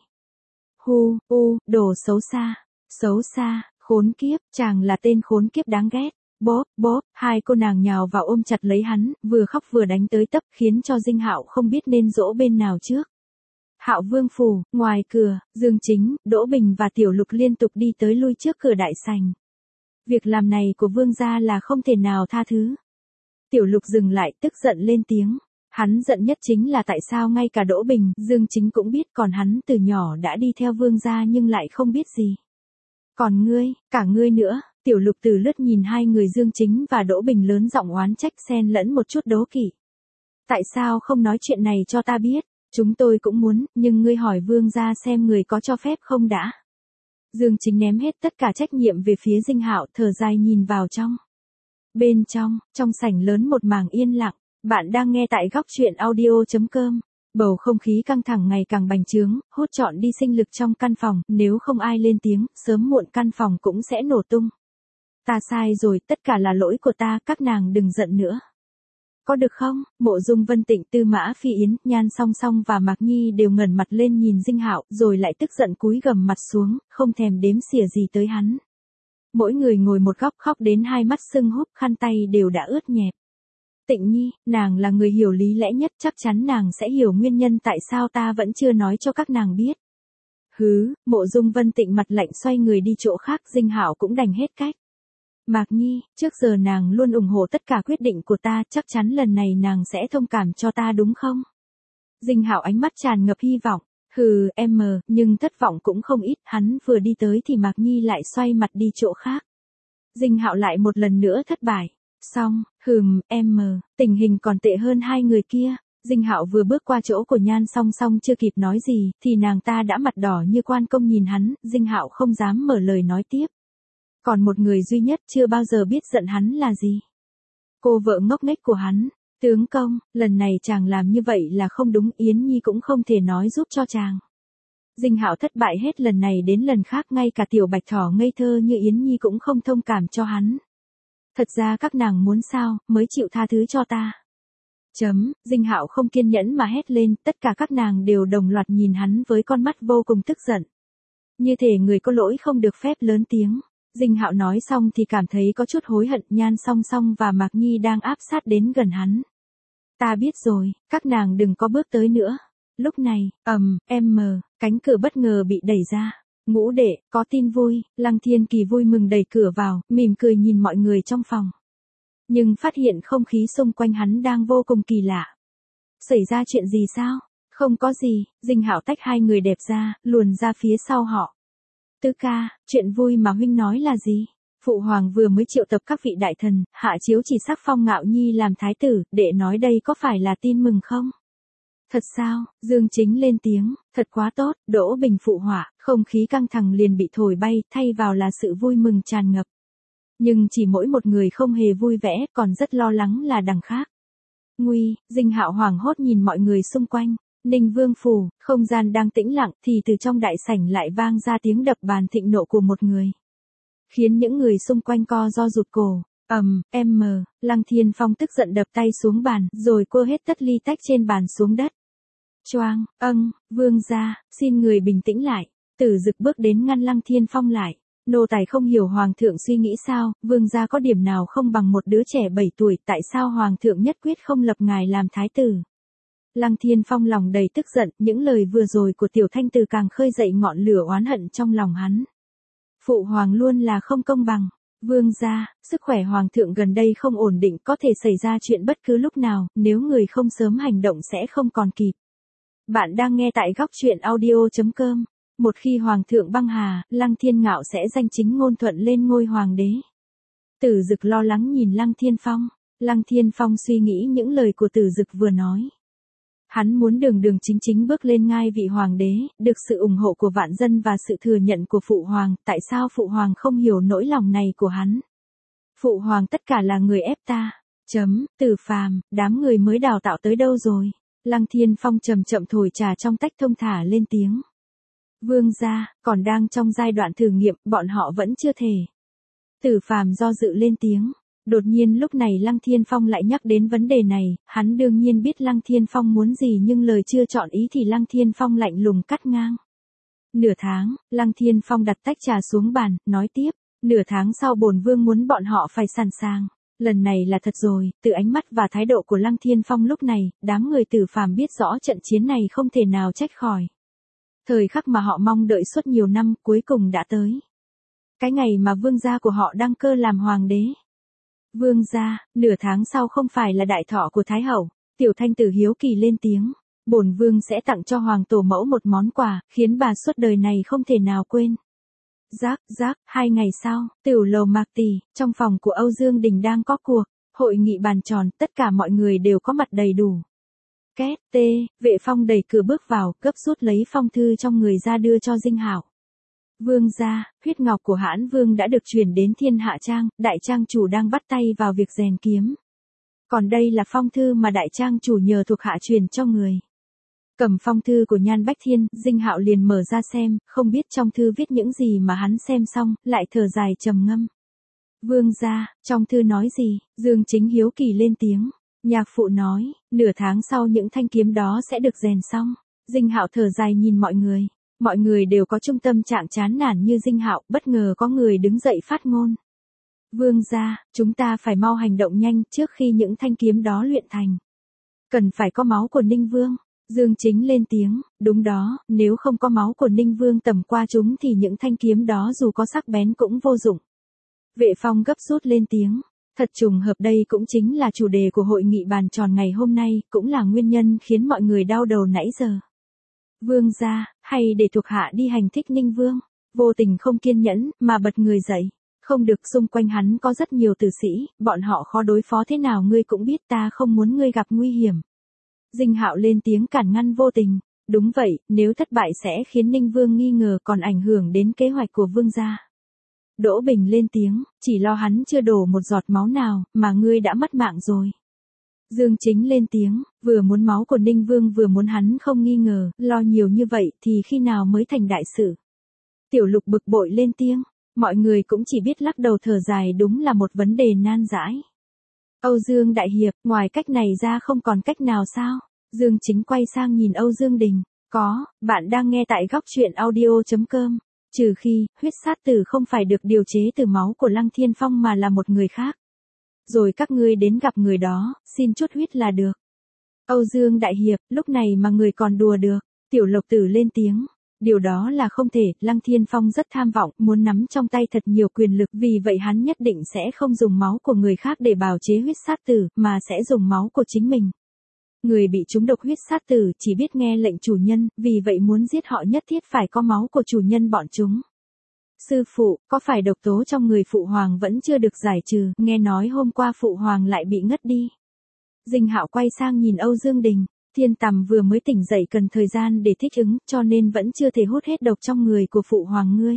[SPEAKER 1] Đồ xấu xa, khốn kiếp, chàng là tên khốn kiếp đáng ghét. Bốp, 2 cô nàng nhào vào ôm chặt lấy hắn, vừa khóc vừa đánh tới tấp, khiến cho Dinh Hạo không biết nên dỗ bên nào trước. Hạo Vương phủ, ngoài cửa, Dương Chính, Đỗ Bình và Tiểu Lục liên tục đi tới lui trước cửa đại sảnh. Việc làm này của vương gia là không thể nào tha thứ. Tiểu Lục dừng lại, tức giận lên tiếng. Hắn giận nhất chính là tại sao ngay cả Đỗ Bình, Dương Chính cũng biết, còn hắn từ nhỏ đã đi theo vương gia nhưng lại không biết gì. Còn ngươi, cả ngươi nữa. Tiểu Lục từ lướt nhìn 2 người Dương Chính và Đỗ Bình, lớn giọng oán trách xen lẫn một chút đố kỵ. Tại sao không nói chuyện này cho ta biết? Chúng tôi cũng muốn, nhưng ngươi hỏi vương gia xem người có cho phép không đã. Dương Chính ném hết tất cả trách nhiệm về phía Dinh Hạo, thở dài nhìn vào trong. Bên trong sảnh lớn một mảng yên lặng, Bạn đang nghe tại góc chuyện audio.com. Bầu không khí căng thẳng ngày càng bành trướng, hút trọn đi sinh lực trong căn phòng, nếu không ai lên tiếng, sớm muộn căn phòng cũng sẽ nổ tung. Ta sai rồi, tất cả là lỗi của ta, các nàng đừng giận nữa. Có được không? Mộ Dung Vân Tịnh, Tư Mã Phi Yến, Nhan Song Song và Mạc Nhi đều ngẩng mặt lên nhìn Dinh Hạo, rồi lại tức giận cúi gằm mặt xuống, không thèm đếm xỉa gì tới hắn. Mỗi người ngồi một góc khóc đến hai mắt sưng húp, khăn tay đều đã ướt nhẹp. Tịnh Nhi, nàng là người hiểu lý lẽ nhất, chắc chắn nàng sẽ hiểu nguyên nhân tại sao ta vẫn chưa nói cho các nàng biết. Hứ, Mộ Dung Vân Tịnh mặt lạnh xoay người đi chỗ khác, Dinh Hạo cũng đành hết cách. Mạc Nhi, trước giờ nàng luôn ủng hộ tất cả quyết định của ta, chắc chắn lần này nàng sẽ thông cảm cho ta đúng không? Dinh Hạo ánh mắt tràn ngập hy vọng. Hừ, nhưng thất vọng cũng không ít, hắn vừa đi tới thì Mạc Nhi lại xoay mặt đi chỗ khác. Dinh Hạo lại một lần nữa thất bại. Xong, tình hình còn tệ hơn hai người kia. Dinh Hạo vừa bước qua chỗ của Nhan Song Song chưa kịp nói gì, thì nàng ta đã mặt đỏ như quan công nhìn hắn, Dinh Hạo không dám mở lời nói tiếp. Còn một người duy nhất chưa bao giờ biết giận hắn là gì. Cô vợ ngốc nghếch của hắn. Tướng công, lần này chàng làm như vậy là không đúng, Yến Nhi cũng không thể nói giúp cho chàng. Dinh Hạo thất bại hết lần này đến lần khác, ngay cả tiểu bạch thỏ ngây thơ như Yến Nhi cũng không thông cảm cho hắn. Thật ra các nàng muốn sao, mới chịu tha thứ cho ta. Dinh Hạo không kiên nhẫn mà hét lên, tất cả các nàng đều đồng loạt nhìn hắn với con mắt vô cùng tức giận. Như thể người có lỗi không được phép lớn tiếng. Dinh Hạo nói xong thì cảm thấy có chút hối hận, Nhan Song Song và Mạc Nhi đang áp sát đến gần hắn. Ta biết rồi, các nàng đừng có bước tới nữa. Lúc này, cánh cửa bất ngờ bị đẩy ra. Ngũ đệ, có tin vui, Lăng Thiên Kỳ vui mừng đẩy cửa vào, mỉm cười nhìn mọi người trong phòng. Nhưng phát hiện không khí xung quanh hắn đang vô cùng kỳ lạ. Xảy ra chuyện gì sao? Không có gì, Dinh Hạo tách hai người đẹp ra, luồn ra phía sau họ. Tứ ca, chuyện vui mà huynh nói là gì? Phụ hoàng vừa mới triệu tập các vị đại thần, hạ chiếu chỉ sắc phong Ngạo Nhi làm thái tử, đệ nói đây có phải là tin mừng không? Thật sao? Dương Chính lên tiếng, thật quá tốt, Đỗ Bình phụ họa, không khí căng thẳng liền bị thổi bay, thay vào là sự vui mừng tràn ngập. Nhưng chỉ mỗi một người không hề vui vẻ, còn rất lo lắng là đằng khác. Nguy, Dinh Hạo hoảng hốt nhìn mọi người xung quanh. Ninh Vương phủ, không gian đang tĩnh lặng thì từ trong đại sảnh lại vang ra tiếng đập bàn thịnh nộ của một người. Khiến những người xung quanh co ro rụt cổ. Lăng Thiên Phong tức giận đập tay xuống bàn, rồi quơ hết tất ly tách trên bàn xuống đất. Choang, vương gia, xin người bình tĩnh lại. Tử Dực bước đến ngăn Lăng Thiên Phong lại. Nô tài không hiểu hoàng thượng suy nghĩ sao, vương gia có điểm nào không bằng một đứa trẻ 7 tuổi, tại sao hoàng thượng nhất quyết không lập ngài làm thái tử? Lăng Thiên Phong lòng đầy tức giận, những lời vừa rồi của Tiểu Thanh Từ càng khơi dậy ngọn lửa oán hận trong lòng hắn. Phụ hoàng luôn là không công bằng. Vương gia, sức khỏe hoàng thượng gần đây không ổn định, có thể xảy ra chuyện bất cứ lúc nào, nếu người không sớm hành động sẽ không còn kịp. Bạn đang nghe tại góc chuyện audio.com. Một khi hoàng thượng băng hà, Lăng Thiên Ngạo sẽ danh chính ngôn thuận lên ngôi hoàng đế. Tử Dực lo lắng nhìn Lăng Thiên Phong. Lăng Thiên Phong suy nghĩ những lời của Tử Dực vừa nói. Hắn muốn đường đường chính chính bước lên ngai vị hoàng đế, được sự ủng hộ của vạn dân và sự thừa nhận của phụ hoàng, tại sao phụ hoàng không hiểu nỗi lòng này của hắn? Phụ hoàng tất cả là người ép ta. Từ Phàm, đám người mới đào tạo tới đâu rồi? Lăng Thiên Phong chậm chậm thổi trà trong tách thông thả lên tiếng. Vương gia, còn đang trong giai đoạn thử nghiệm, bọn họ vẫn chưa thể. Từ Phàm do dự lên tiếng. Đột nhiên lúc này Lăng Thiên Phong lại nhắc đến vấn đề này, hắn đương nhiên biết Lăng Thiên Phong muốn gì nhưng lời chưa chọn ý thì Lăng Thiên Phong lạnh lùng cắt ngang. Nửa tháng, Lăng Thiên Phong đặt tách trà xuống bàn, nói tiếp, nửa tháng sau bổn vương muốn bọn họ phải sẵn sàng. Lần này là thật rồi, từ ánh mắt và thái độ của Lăng Thiên Phong lúc này, đám người Tử Phàm biết rõ trận chiến này không thể nào trách khỏi. Thời khắc mà họ mong đợi suốt nhiều năm cuối cùng đã tới. Cái ngày mà vương gia của họ đăng cơ làm hoàng đế. Vương gia, nửa tháng sau không phải là đại thọ của Thái Hậu. Tiểu Thanh Tử hiếu kỳ lên tiếng. Bổn vương sẽ tặng cho hoàng tổ mẫu một món quà, khiến bà suốt đời này không thể nào quên. Rác, 2 ngày sau, tiểu lầu Mạc Tỷ, trong phòng của Âu Dương Đình đang có cuộc. Hội nghị bàn tròn, tất cả mọi người đều có mặt đầy đủ. Két, Vệ Phong đẩy cửa bước vào, gấp rút lấy phong thư trong người ra đưa cho Dinh Hạo. Vương gia, huyết ngọc của Hãn Vương đã được chuyển đến Thiên Hạ Trang, đại trang chủ đang bắt tay vào việc rèn kiếm. Còn đây là phong thư mà đại trang chủ nhờ thuộc hạ truyền cho người. Cầm phong thư của Nhan Bách Thiên, Dinh Hạo liền mở ra xem, không biết trong thư viết những gì mà hắn xem xong, lại thở dài trầm ngâm. Vương gia, trong thư nói gì? Dương Chính hiếu kỳ lên tiếng. Nhạc phụ nói, nửa tháng sau những thanh kiếm đó sẽ được rèn xong. Dinh Hạo thở dài nhìn mọi người. Mọi người đều có trung tâm trạng chán nản như Dinh Hạo, bất ngờ có người đứng dậy phát ngôn. Vương gia, chúng ta phải mau hành động nhanh trước khi những thanh kiếm đó luyện thành. Cần phải có máu của Ninh Vương. Dương Chính lên tiếng, đúng đó, nếu không có máu của Ninh Vương tầm qua chúng thì những thanh kiếm đó dù có sắc bén cũng vô dụng. Vệ Phong gấp rút lên tiếng, thật trùng hợp đây cũng chính là chủ đề của hội nghị bàn tròn ngày hôm nay, cũng là nguyên nhân khiến mọi người đau đầu nãy giờ. Vương gia, hay để thuộc hạ đi hành thích Ninh Vương, vô tình không kiên nhẫn, mà bật người dậy. Không được, xung quanh hắn có rất nhiều tử sĩ, bọn họ khó đối phó thế nào ngươi cũng biết, ta không muốn ngươi gặp nguy hiểm. Dinh Hạo lên tiếng cản ngăn vô tình, đúng vậy, nếu thất bại sẽ khiến Ninh Vương nghi ngờ còn ảnh hưởng đến kế hoạch của vương gia. Đỗ Bình lên tiếng, chỉ lo hắn chưa đổ một giọt máu nào, mà ngươi đã mất mạng rồi. Dương Chính lên tiếng, vừa muốn máu của Ninh Vương vừa muốn hắn không nghi ngờ, lo nhiều như vậy thì khi nào mới thành đại sự. Tiểu Lục bực bội lên tiếng, mọi người cũng chỉ biết lắc đầu thở dài, đúng là một vấn đề nan giải. Âu Dương đại hiệp, ngoài cách này ra không còn cách nào sao? Dương Chính quay sang nhìn Âu Dương Đình, có, bạn đang nghe tại góc truyện audio.com. Trừ khi, huyết sát tử không phải được điều chế từ máu của Lăng Thiên Phong mà là một người khác. Rồi các ngươi đến gặp người đó, xin chút huyết là được. Âu Dương đại hiệp, lúc này mà người còn đùa được. Tiểu Lộc Tử lên tiếng. Điều đó là không thể, Lăng Thiên Phong rất tham vọng, muốn nắm trong tay thật nhiều quyền lực, vì vậy hắn nhất định sẽ không dùng máu của người khác để bào chế huyết sát tử, mà sẽ dùng máu của chính mình. Người bị trúng độc huyết sát tử chỉ biết nghe lệnh chủ nhân, vì vậy muốn giết họ nhất thiết phải có máu của chủ nhân bọn chúng. Sư phụ, có phải độc tố trong người phụ hoàng vẫn chưa được giải trừ, nghe nói hôm qua phụ hoàng lại bị ngất đi. Dinh Hạo quay sang nhìn Âu Dương Đình. Thiên Tầm vừa mới tỉnh dậy cần thời gian để thích ứng, cho nên vẫn chưa thể hút hết độc trong người của phụ hoàng ngươi.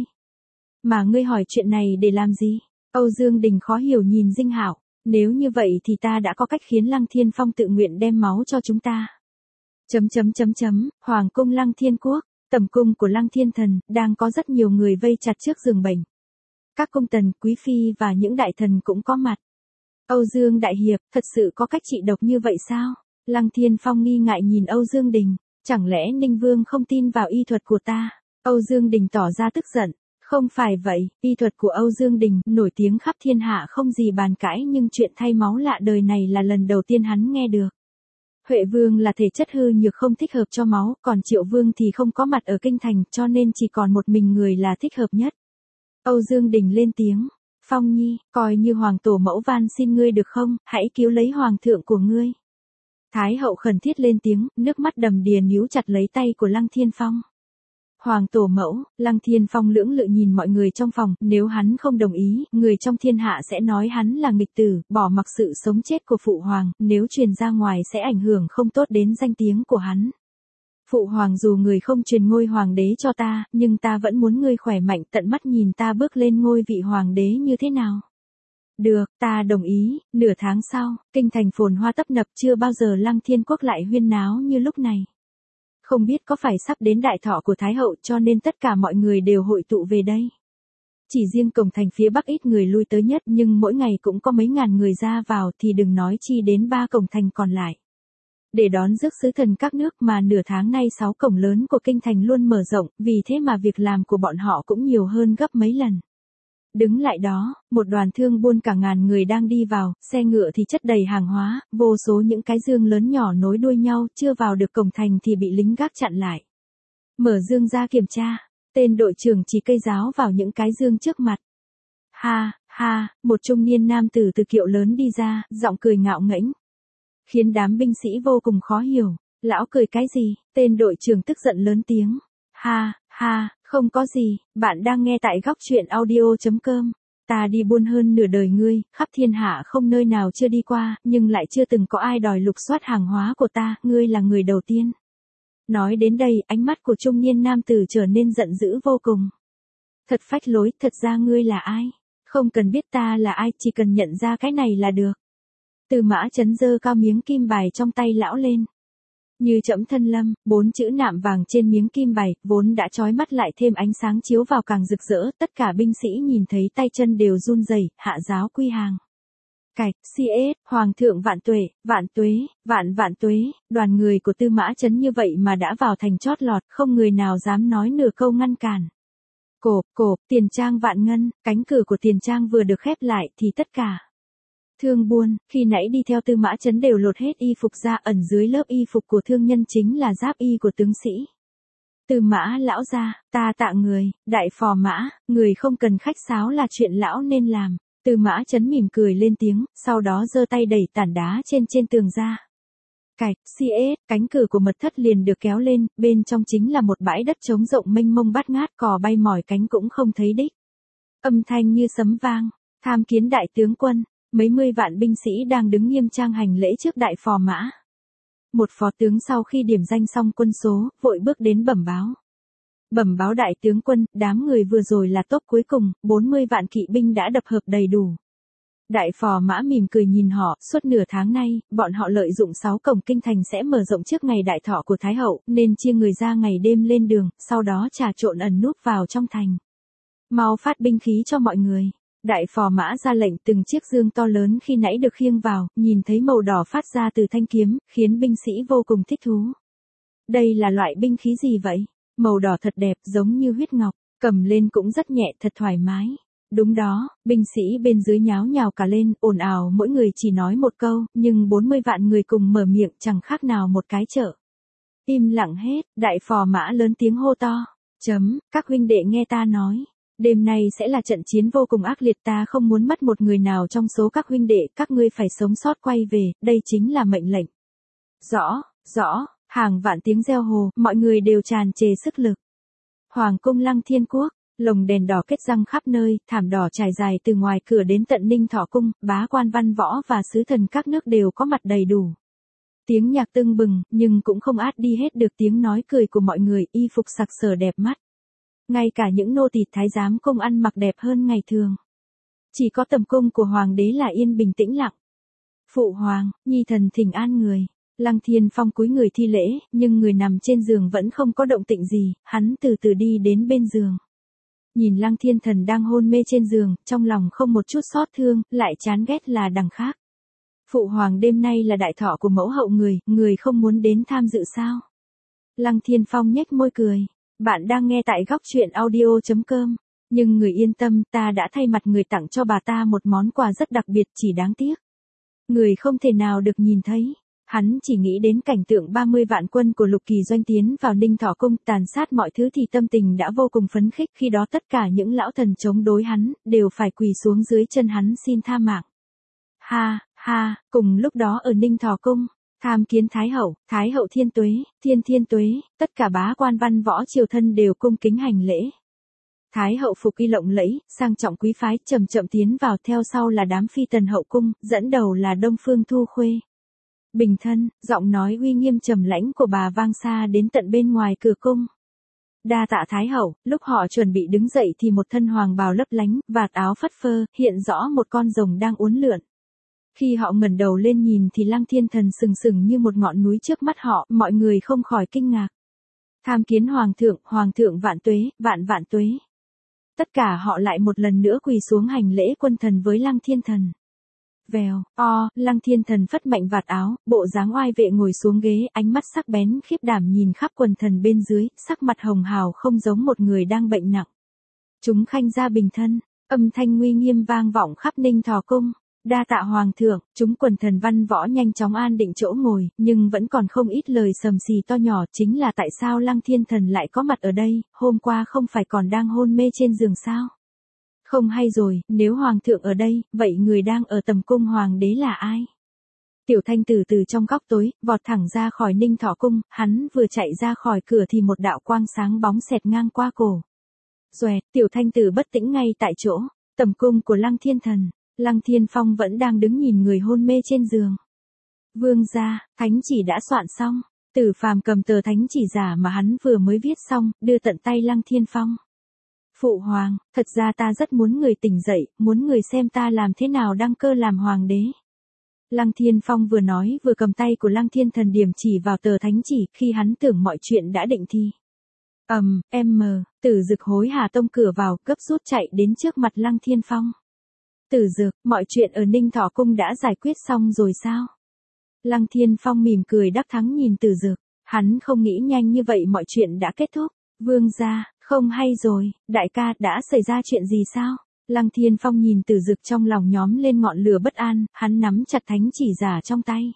[SPEAKER 1] Mà ngươi hỏi chuyện này để làm gì? Âu Dương Đình khó hiểu nhìn Dinh Hạo. Nếu như vậy thì ta đã có cách khiến Lăng Thiên Phong tự nguyện đem máu cho chúng ta. Hoàng cung Lăng Thiên Quốc, tầm cung của Lăng Thiên Thần, đang có rất nhiều người vây chặt trước giường bệnh. Các cung tần, quý phi và những đại thần cũng có mặt. Âu Dương đại hiệp, thật sự có cách trị độc như vậy sao? Lăng Thiên Phong nghi ngại nhìn Âu Dương Đình, chẳng lẽ Ninh Vương không tin vào y thuật của ta? Âu Dương Đình tỏ ra tức giận, không phải vậy, y thuật của Âu Dương Đình nổi tiếng khắp thiên hạ không gì bàn cãi, nhưng chuyện thay máu lạ đời này là lần đầu tiên hắn nghe được. Huệ Vương là thể chất hư nhược không thích hợp cho máu, còn Triệu Vương thì không có mặt ở kinh thành, cho nên chỉ còn một mình người là thích hợp nhất. Âu Dương Đình lên tiếng, Phong Nhi, coi như hoàng tổ mẫu van xin ngươi được không, hãy cứu lấy hoàng thượng của ngươi. Thái hậu khẩn thiết lên tiếng, nước mắt đầm đìa níu chặt lấy tay của Lăng Thiên Phong. Hoàng tổ mẫu, Lăng Thiên Phong lưỡng lự nhìn mọi người trong phòng, nếu hắn không đồng ý, người trong thiên hạ sẽ nói hắn là nghịch tử, bỏ mặc sự sống chết của phụ hoàng, nếu truyền ra ngoài sẽ ảnh hưởng không tốt đến danh tiếng của hắn. Phụ hoàng dù người không truyền ngôi hoàng đế cho ta, nhưng ta vẫn muốn ngươi khỏe mạnh, tận mắt nhìn ta bước lên ngôi vị hoàng đế như thế nào. Được, ta đồng ý. Nửa tháng sau, kinh thành phồn hoa tấp nập, chưa bao giờ Lăng Thiên Quốc lại huyên náo như lúc này. Không biết có phải sắp đến đại thọ của Thái hậu cho nên tất cả mọi người đều hội tụ về đây. Chỉ riêng cổng thành phía bắc ít người lui tới nhất, nhưng mỗi ngày cũng có mấy ngàn người ra vào, thì đừng nói chi đến 3 cổng thành còn lại. Để đón rước sứ thần các nước mà nửa tháng nay 6 cổng lớn của kinh thành luôn mở rộng, vì thế mà việc làm của bọn họ cũng nhiều hơn gấp mấy lần. Đứng lại đó, một đoàn thương buôn cả ngàn người đang đi vào, xe ngựa thì chất đầy hàng hóa, vô số những cái dương lớn nhỏ nối đuôi nhau, chưa vào được cổng thành thì bị lính gác chặn lại. Mở dương ra kiểm tra, tên đội trưởng chỉ cây giáo vào những cái dương trước mặt. Ha, ha, một trung niên nam tử từ kiệu lớn đi ra, giọng cười ngạo nghễ. Khiến đám binh sĩ vô cùng khó hiểu, lão cười cái gì, tên đội trưởng tức giận lớn tiếng. Ha, ha. Không có gì, bạn đang nghe tại góc truyện audio.com. Ta đi buôn hơn nửa đời ngươi, khắp thiên hạ không nơi nào chưa đi qua, nhưng lại chưa từng có ai đòi lục soát hàng hóa của ta, ngươi là người đầu tiên. Nói đến đây, ánh mắt của trung niên nam tử trở nên giận dữ vô cùng. Thật phách lối, thật ra ngươi là ai? Không cần biết ta là ai, chỉ cần nhận ra cái này là được. Tư Mã Chấn giơ cao miếng kim bài trong tay lão lên. Như trẫm thân lâm, 4 chữ nạm vàng trên miếng kim bài, vốn đã chói mắt lại thêm ánh sáng chiếu vào càng rực rỡ, tất cả binh sĩ nhìn thấy tay chân đều run rẩy, hạ giáo quy hàng. Cạch, CS, Hoàng thượng vạn tuế, đoàn người của Tư Mã Chấn như vậy mà đã vào thành chót lọt, không người nào dám nói nửa câu ngăn cản. Cộp, tiền trang vạn ngân, cánh cửa của tiền trang vừa được khép lại thì tất cả thương buôn, khi nãy đi theo Tư Mã Chấn đều lột hết y phục ra, ẩn dưới lớp y phục của thương nhân chính là giáp y của tướng sĩ. Tư Mã lão gia, ta tạ người, đại phò Mã, người không cần khách sáo là chuyện lão nên làm. Tư Mã Chấn mỉm cười lên tiếng, sau đó giơ tay đẩy tảng đá trên tường ra. Cạch, CS, cánh cửa của mật thất liền được kéo lên, bên trong chính là một bãi đất trống rộng mênh mông bát ngát, cò bay mỏi cánh cũng không thấy đích. Âm thanh như sấm vang, tham kiến đại tướng quân, mấy mươi vạn binh sĩ đang đứng nghiêm trang hành lễ trước đại phò Mã. Một phó tướng sau khi điểm danh xong quân số, vội bước đến bẩm báo. Bẩm báo đại tướng quân, đám người vừa rồi là tốp cuối cùng, 40 vạn kỵ binh đã đập hợp đầy đủ. Đại phò Mã mỉm cười nhìn họ, suốt nửa tháng nay, bọn họ lợi dụng 6 cổng kinh thành sẽ mở rộng trước ngày đại thọ của Thái hậu, nên chia người ra ngày đêm lên đường, sau đó trà trộn ẩn núp vào trong thành. Mau phát binh khí cho mọi người. Đại phò Mã ra lệnh, từng chiếc dương to lớn khi nãy được khiêng vào, nhìn thấy màu đỏ phát ra từ thanh kiếm, khiến binh sĩ vô cùng thích thú. Đây là loại binh khí gì vậy? Màu đỏ thật đẹp, giống như huyết ngọc, cầm lên cũng rất nhẹ, thật thoải mái. Đúng đó, binh sĩ bên dưới nháo nhào cả lên, ồn ào, mỗi người chỉ nói một câu, nhưng 40 vạn người cùng mở miệng chẳng khác nào một cái chợ. Im lặng hết, đại phò Mã lớn tiếng hô to. Các huynh đệ nghe ta nói. Đêm nay sẽ là trận chiến vô cùng ác liệt, ta không muốn mất một người nào trong số các huynh đệ, các ngươi phải sống sót quay về, đây chính là mệnh lệnh. Rõ, hàng vạn tiếng reo hò, mọi người đều tràn trề sức lực. Hoàng cung Lăng Thiên Quốc, lồng đèn đỏ kết răng khắp nơi, thảm đỏ trải dài từ ngoài cửa đến tận Ninh Thọ cung, bá quan văn võ và sứ thần các nước đều có mặt đầy đủ. Tiếng nhạc tưng bừng, nhưng cũng không át đi hết được tiếng nói cười của mọi người, y phục sặc sỡ đẹp mắt. Ngay cả những nô tỳ thái giám cung ăn mặc đẹp hơn ngày thường. Chỉ có tầm cung của hoàng đế là yên bình tĩnh lặng. Phụ hoàng, nhi thần thỉnh an người. Lăng Thiên Phong cúi người thi lễ, nhưng người nằm trên giường vẫn không có động tĩnh gì, hắn từ từ đi đến bên giường. Nhìn Lăng Thiên Thần đang hôn mê trên giường, trong lòng không một chút xót thương, lại chán ghét là đằng khác. Phụ hoàng, đêm nay là đại thọ của mẫu hậu người không muốn đến tham dự sao? Lăng Thiên Phong nhếch môi cười. Bạn đang nghe tại góc truyện audio.com. Nhưng người yên tâm, ta đã thay mặt người tặng cho bà ta một món quà rất đặc biệt, chỉ đáng tiếc. Người không thể nào được nhìn thấy. Hắn chỉ nghĩ đến cảnh tượng 30 vạn quân của Lục Kỳ Doanh tiến vào Ninh Thọ cung, tàn sát mọi thứ thì tâm tình đã vô cùng phấn khích, khi đó tất cả những lão thần chống đối hắn, đều phải quỳ xuống dưới chân hắn xin tha mạng. Ha, cùng lúc đó ở Ninh Thọ cung, tham kiến Thái hậu thiên tuế, tất cả bá quan văn võ triều thân đều cung kính hành lễ. Thái hậu phục y lộng lẫy, sang trọng quý phái, chậm chậm tiến vào, theo sau là đám phi tần hậu cung, dẫn đầu là Đông Phương Thu Khuê. Bình thân, giọng nói uy nghiêm trầm lãnh của bà vang xa đến tận bên ngoài cửa cung. Đa tạ Thái hậu. Lúc họ chuẩn bị đứng dậy thì một thân hoàng bào lấp lánh, vạt áo phất phơ, hiện rõ một con rồng đang uốn lượn. Khi họ ngẩng đầu lên nhìn thì Lăng Thiên Thần sừng sừng như một ngọn núi trước mắt họ, mọi người không khỏi kinh ngạc. Tham kiến hoàng thượng vạn tuế. Tất cả họ lại một lần nữa quỳ xuống hành lễ quân thần với Lăng Thiên Thần. Vèo, Lăng Thiên Thần phất mạnh vạt áo, bộ dáng oai vệ ngồi xuống ghế, ánh mắt sắc bén khiếp đảm nhìn khắp quần thần bên dưới, sắc mặt hồng hào không giống một người đang bệnh nặng. Chúng khanh ra bình thân, âm thanh nguy nghiêm vang vọng khắp Ninh Thọ cung. Đa tạ hoàng thượng, chúng quần thần văn võ nhanh chóng an định chỗ ngồi, nhưng vẫn còn không ít lời sầm xì to nhỏ, chính là tại sao Lăng Thiên Thần lại có mặt ở đây, hôm qua không phải còn đang hôn mê trên giường sao? Không hay rồi, nếu hoàng thượng ở đây, vậy người đang ở tầm cung hoàng đế là ai? Tiểu Thanh Tử từ trong góc tối, vọt thẳng ra khỏi Ninh Thọ cung, hắn vừa chạy ra khỏi cửa thì một đạo quang sáng bóng xẹt ngang qua cổ. Xoẹt, Tiểu Thanh Tử bất tĩnh ngay tại chỗ, tầm cung của Lăng Thiên Thần. Lăng Thiên Phong vẫn đang đứng nhìn người hôn mê trên giường. Vương gia, thánh chỉ đã soạn xong. Tử Phàm cầm tờ thánh chỉ giả mà hắn vừa mới viết xong, đưa tận tay Lăng Thiên Phong. Phụ hoàng, thật ra ta rất muốn người tỉnh dậy, muốn người xem ta làm thế nào đăng cơ làm hoàng đế. Lăng Thiên Phong vừa nói vừa cầm tay của Lăng Thiên Thần điểm chỉ vào tờ thánh chỉ, khi hắn tưởng mọi chuyện đã định thì. Tử Dực hối hả tông cửa vào, gấp rút chạy đến trước mặt Lăng Thiên Phong. Tử Dực, mọi chuyện ở Ninh Thọ Cung đã giải quyết xong rồi sao? Lăng Thiên Phong mỉm cười đắc thắng nhìn Tử Dực, hắn không nghĩ nhanh như vậy mọi chuyện đã kết thúc. Vương gia, không hay rồi, đại ca đã xảy ra chuyện gì sao? Lăng Thiên Phong nhìn Tử Dực trong lòng nhóm lên ngọn lửa bất an, hắn nắm chặt thánh chỉ giả trong tay.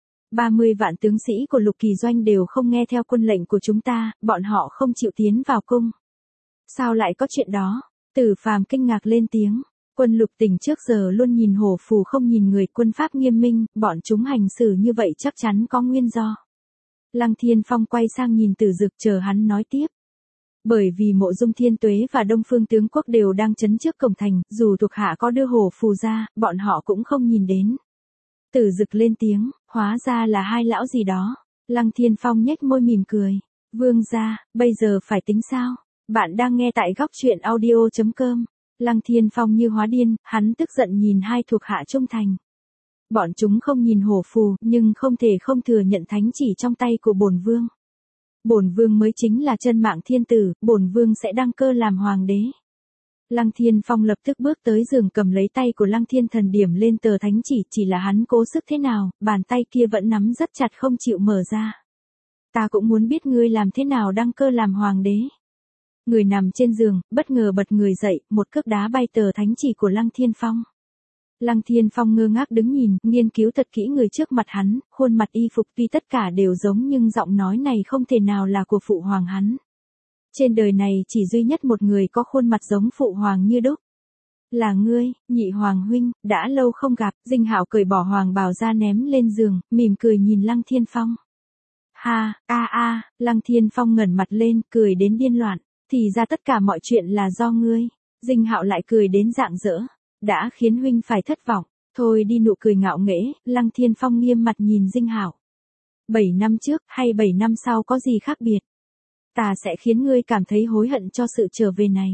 [SPEAKER 1] 30 vạn tướng sĩ của Lục Kỳ Doanh đều không nghe theo quân lệnh của chúng ta, bọn họ không chịu tiến vào cung. Sao lại có chuyện đó? Tử Phàm kinh ngạc lên tiếng. Quân Lục Tỉnh trước giờ luôn nhìn hổ phù không nhìn người, quân pháp nghiêm minh, bọn chúng hành xử như vậy chắc chắn có nguyên do. Lăng Thiên Phong quay sang nhìn Tử Dực chờ hắn nói tiếp. Bởi vì Mộ Dung Thiên Tuế và Đông Phương tướng quốc đều đang trấn trước cổng thành, dù thuộc hạ có đưa hổ phù ra, bọn họ cũng không nhìn đến. Tử Dực lên tiếng, hóa ra là hai lão gì đó. Lăng Thiên Phong nhếch môi mỉm cười. Vương gia, bây giờ phải tính sao? Bạn đang nghe tại góc truyện audio.com. Lăng Thiên Phong như hóa điên, hắn tức giận nhìn hai thuộc hạ trung thành. Bọn chúng không nhìn hổ phù, nhưng không thể không thừa nhận thánh chỉ trong tay của bổn vương. Bổn vương mới chính là chân mạng thiên tử, bổn vương sẽ đăng cơ làm hoàng đế. Lăng Thiên Phong lập tức bước tới giường cầm lấy tay của Lăng Thiên Thần điểm lên tờ thánh chỉ là hắn cố sức thế nào, bàn tay kia vẫn nắm rất chặt không chịu mở ra. Ta cũng muốn biết ngươi làm thế nào đăng cơ làm hoàng đế. Người nằm trên giường, bất ngờ bật người dậy, một cước đá bay tờ thánh chỉ của Lăng Thiên Phong. Lăng Thiên Phong ngơ ngác đứng nhìn, nghiên cứu thật kỹ người trước mặt hắn, khuôn mặt y phục tuy tất cả đều giống nhưng giọng nói này không thể nào là của phụ hoàng hắn. Trên đời này chỉ duy nhất một người có khuôn mặt giống phụ hoàng như đúc. Là ngươi, nhị hoàng huynh, đã lâu không gặp. Dinh Hạo cởi bỏ hoàng bào ra ném lên giường, mỉm cười nhìn Lăng Thiên Phong. Ha, Lăng Thiên Phong ngẩng mặt lên, cười đến điên loạn. Thì ra tất cả mọi chuyện là do ngươi. Dinh Hạo lại cười đến rạng rỡ. Đã khiến huynh phải thất vọng. Thôi đi, nụ cười ngạo nghễ. Lăng Thiên Phong nghiêm mặt nhìn Dinh Hạo. 7 năm trước hay 7 năm sau có gì khác biệt? Ta sẽ khiến ngươi cảm thấy hối hận cho sự trở về này.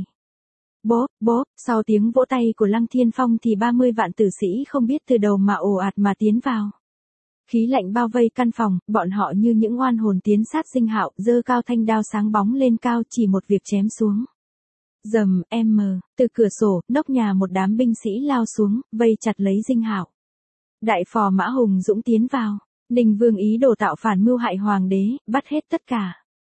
[SPEAKER 1] Bốp, sau tiếng vỗ tay của Lăng Thiên Phong thì 30 vạn tử sĩ không biết từ đầu mà ồ ạt mà tiến vào. Khí lạnh bao vây căn phòng, bọn họ như những oan hồn tiến sát Dinh Hạo, giơ cao thanh đao sáng bóng lên cao, chỉ một việc chém xuống. Rầm, từ cửa sổ, nóc nhà một đám binh sĩ lao xuống, vây chặt lấy Dinh Hạo. Đại phò Mã Hùng Dũng tiến vào. Ninh Vương ý đồ tạo phản mưu hại hoàng đế, bắt hết tất cả.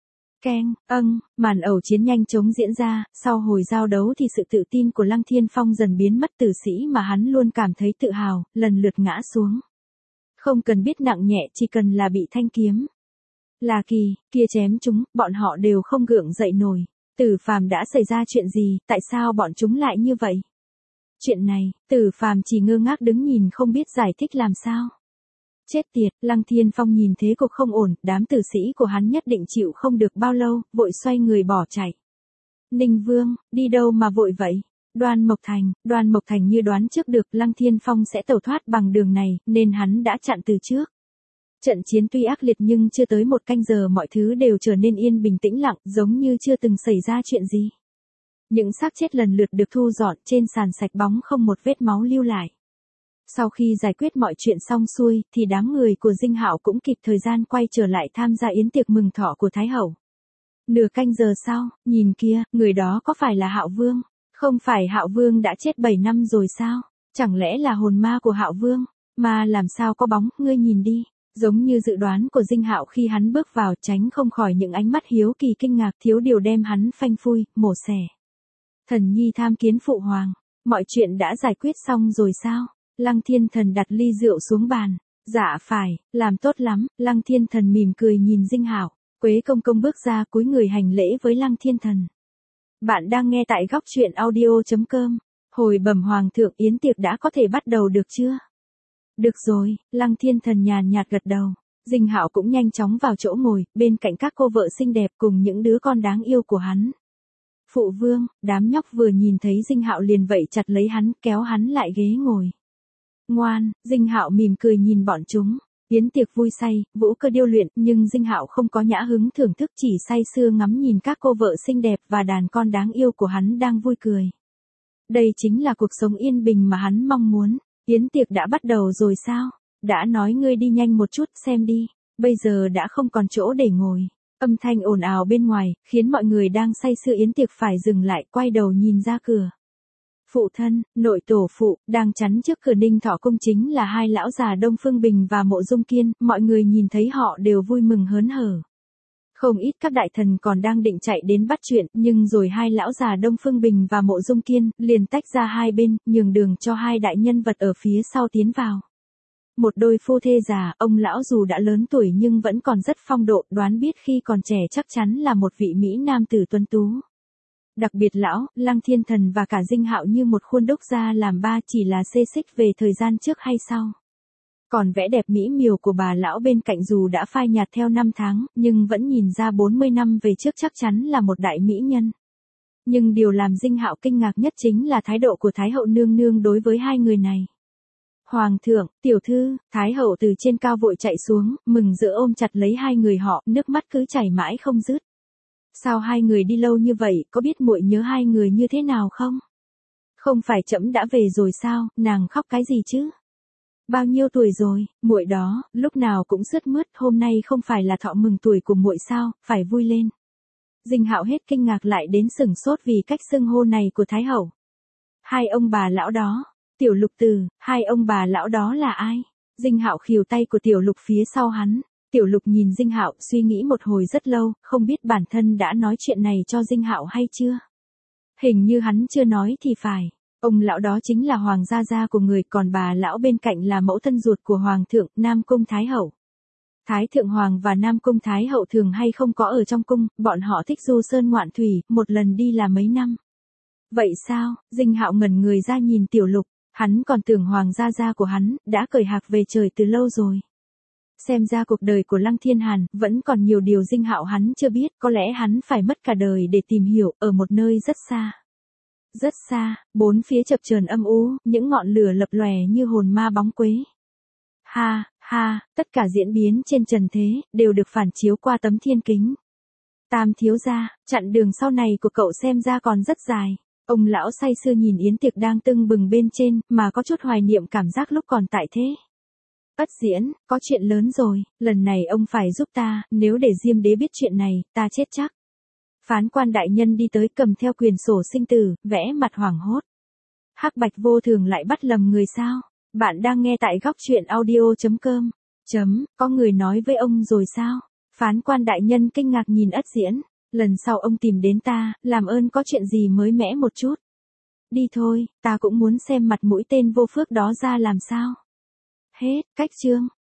[SPEAKER 1] Keng, màn ẩu chiến nhanh chóng diễn ra, sau hồi giao đấu thì sự tự tin của Lăng Thiên Phong dần biến mất, tử sĩ mà hắn luôn cảm thấy tự hào, lần lượt ngã xuống. Không cần biết nặng nhẹ, chỉ cần là bị thanh kiếm. Là Kỳ, kia chém chúng, bọn họ đều không gượng dậy nổi. Tử Phàm đã xảy ra chuyện gì, tại sao bọn chúng lại như vậy? Chuyện này, Tử Phàm chỉ ngơ ngác đứng nhìn không biết giải thích làm sao. Chết tiệt, Lăng Thiên Phong nhìn thế cục không ổn, đám tử sĩ của hắn nhất định chịu không được bao lâu, vội xoay người bỏ chạy. Ninh Vương, đi đâu mà vội vậy? Đoan Mộc Thành như đoán trước được Lăng Thiên Phong sẽ tẩu thoát bằng đường này, nên hắn đã chặn từ trước. Trận chiến tuy ác liệt nhưng chưa tới một canh giờ mọi thứ đều trở nên yên bình tĩnh lặng, giống như chưa từng xảy ra chuyện gì. Những xác chết lần lượt được thu dọn, trên sàn sạch bóng không một vết máu lưu lại. Sau khi giải quyết mọi chuyện xong xuôi, thì đám người của Dinh Hạo cũng kịp thời gian quay trở lại tham gia yến tiệc mừng thọ của Thái Hậu. Nửa canh giờ sau, nhìn kia, người đó có phải là Hạo Vương? Không phải Hạo Vương đã chết 7 năm rồi sao? Chẳng lẽ là hồn ma của Hạo Vương? Mà làm sao có bóng, ngươi nhìn đi. Giống như dự đoán của Dinh Hạo khi hắn bước vào, tránh không khỏi những ánh mắt hiếu kỳ kinh ngạc, thiếu điều đem hắn phanh phui, mổ xẻ. Thần nhi tham kiến phụ hoàng. Mọi chuyện đã giải quyết xong rồi sao? Lăng Thiên Thần đặt ly rượu xuống bàn. Dạ phải, làm tốt lắm. Lăng Thiên Thần mỉm cười nhìn Dinh Hạo. Quế Công Công bước ra cúi người hành lễ với Lăng Thiên Thần. Bạn đang nghe tại góc truyện audio.com. Hồi bẩm hoàng thượng, yến tiệc đã có thể bắt đầu được chưa? Được rồi, Lăng Thiên Thần nhàn nhạt gật đầu. Dinh Hạo cũng nhanh chóng vào chỗ ngồi, bên cạnh các cô vợ xinh đẹp cùng những đứa con đáng yêu của hắn. Phụ vương, đám nhóc vừa nhìn thấy Dinh Hạo liền vẫy chặt lấy hắn, kéo hắn lại ghế ngồi. Ngoan, Dinh Hạo mỉm cười nhìn bọn chúng. Yến tiệc vui say, vũ cơ điêu luyện, nhưng Dinh Hạo không có nhã hứng thưởng thức, chỉ say sưa ngắm nhìn các cô vợ xinh đẹp và đàn con đáng yêu của hắn đang vui cười. Đây chính là cuộc sống yên bình mà hắn mong muốn. Yến tiệc đã bắt đầu rồi sao? đã nói ngươi đi nhanh một chút xem đi, bây giờ đã không còn chỗ để ngồi. Âm thanh ồn ào bên ngoài, khiến mọi người đang say sưa yến tiệc phải dừng lại quay đầu nhìn ra cửa. Phụ thân, nội tổ phụ, đang chắn trước cửa Ninh Thọ cung chính là hai lão già Đông Phương Bình và Mộ Dung Kiên, mọi người nhìn thấy họ đều vui mừng hớn hở. Không ít các đại thần còn đang định chạy đến bắt chuyện, nhưng rồi hai lão già Đông Phương Bình và Mộ Dung Kiên liền tách ra hai bên, nhường đường cho hai đại nhân vật ở phía sau tiến vào. Một đôi phu thê già, ông lão dù đã lớn tuổi nhưng vẫn còn rất phong độ, đoán biết khi còn trẻ chắc chắn là một vị mỹ nam tử tuấn tú. Đặc biệt lão, Lăng Thiên Thần và cả Dinh Hạo như một khuôn đúc ra làm ba, chỉ là xê xích về thời gian trước hay sau. Còn vẻ đẹp mỹ miều của bà lão bên cạnh dù đã phai nhạt theo năm tháng, nhưng vẫn nhìn ra 40 năm về trước chắc chắn là một đại mỹ nhân. Nhưng điều làm Dinh Hạo kinh ngạc nhất chính là thái độ của Thái hậu nương nương đối với hai người này. Hoàng thượng, tiểu thư, Thái hậu từ trên cao vội chạy xuống, mừng rỡ ôm chặt lấy hai người họ, nước mắt cứ chảy mãi không dứt. Sao hai người đi lâu như vậy, có biết muội nhớ hai người như thế nào không? Không phải trẫm đã về rồi sao, nàng khóc cái gì chứ? Bao nhiêu tuổi rồi, muội đó, lúc nào cũng sướt mướt, hôm nay không phải là thọ mừng tuổi của muội sao, phải vui lên. Dinh Hạo hết kinh ngạc lại đến sửng sốt vì cách xưng hô này của Thái hậu. Hai ông bà lão đó, Tiểu Lục Từ, hai ông bà lão đó là ai? Dinh Hạo khìu tay của Tiểu Lục phía sau hắn. Tiểu Lục nhìn Dinh Hạo suy nghĩ một hồi rất lâu, không biết bản thân đã nói chuyện này cho Dinh Hạo hay chưa. Hình như hắn chưa nói thì phải. Ông lão đó chính là Hoàng gia gia của người, còn bà lão bên cạnh là mẫu thân ruột của Hoàng thượng, Nam Cung Thái hậu. Thái thượng Hoàng và Nam Cung Thái hậu thường hay không có ở trong cung, bọn họ thích du sơn ngoạn thủy, một lần đi là mấy năm. Vậy sao? Dinh Hạo ngẩn người ra nhìn Tiểu Lục, hắn còn tưởng Hoàng gia gia của hắn đã cởi hạc về trời từ lâu rồi. Xem ra cuộc đời của Lăng Thiên Hàn vẫn còn nhiều điều Dinh Hạo hắn chưa biết, có lẽ hắn phải mất cả đời để tìm hiểu ở một nơi rất xa. Rất xa, bốn phía chập chờn âm u, những ngọn lửa lập lòe như hồn ma bóng quế. Ha, ha, tất cả diễn biến trên trần thế đều được phản chiếu qua tấm thiên kính. Tam thiếu gia, chặng đường sau này của cậu xem ra còn rất dài. Ông lão say sưa nhìn yến tiệc đang tưng bừng bên trên, mà có chút hoài niệm cảm giác lúc còn tại thế. Ất Diễn, có chuyện lớn rồi, lần này ông phải giúp ta, nếu để Diêm đế biết chuyện này, ta chết chắc. Phán quan đại nhân đi tới cầm theo quyền sổ sinh tử, vẽ mặt hoảng hốt. Hắc Bạch vô thường lại bắt lầm người sao? Bạn đang nghe tại góc truyện audio.com. Có người nói với ông rồi sao? Phán quan đại nhân kinh ngạc nhìn Ất Diễn. Lần sau ông tìm đến ta, làm ơn có chuyện gì mới mẻ một chút. Đi thôi, ta cũng muốn xem mặt mũi tên vô phước đó ra làm sao. Hết, cách chương.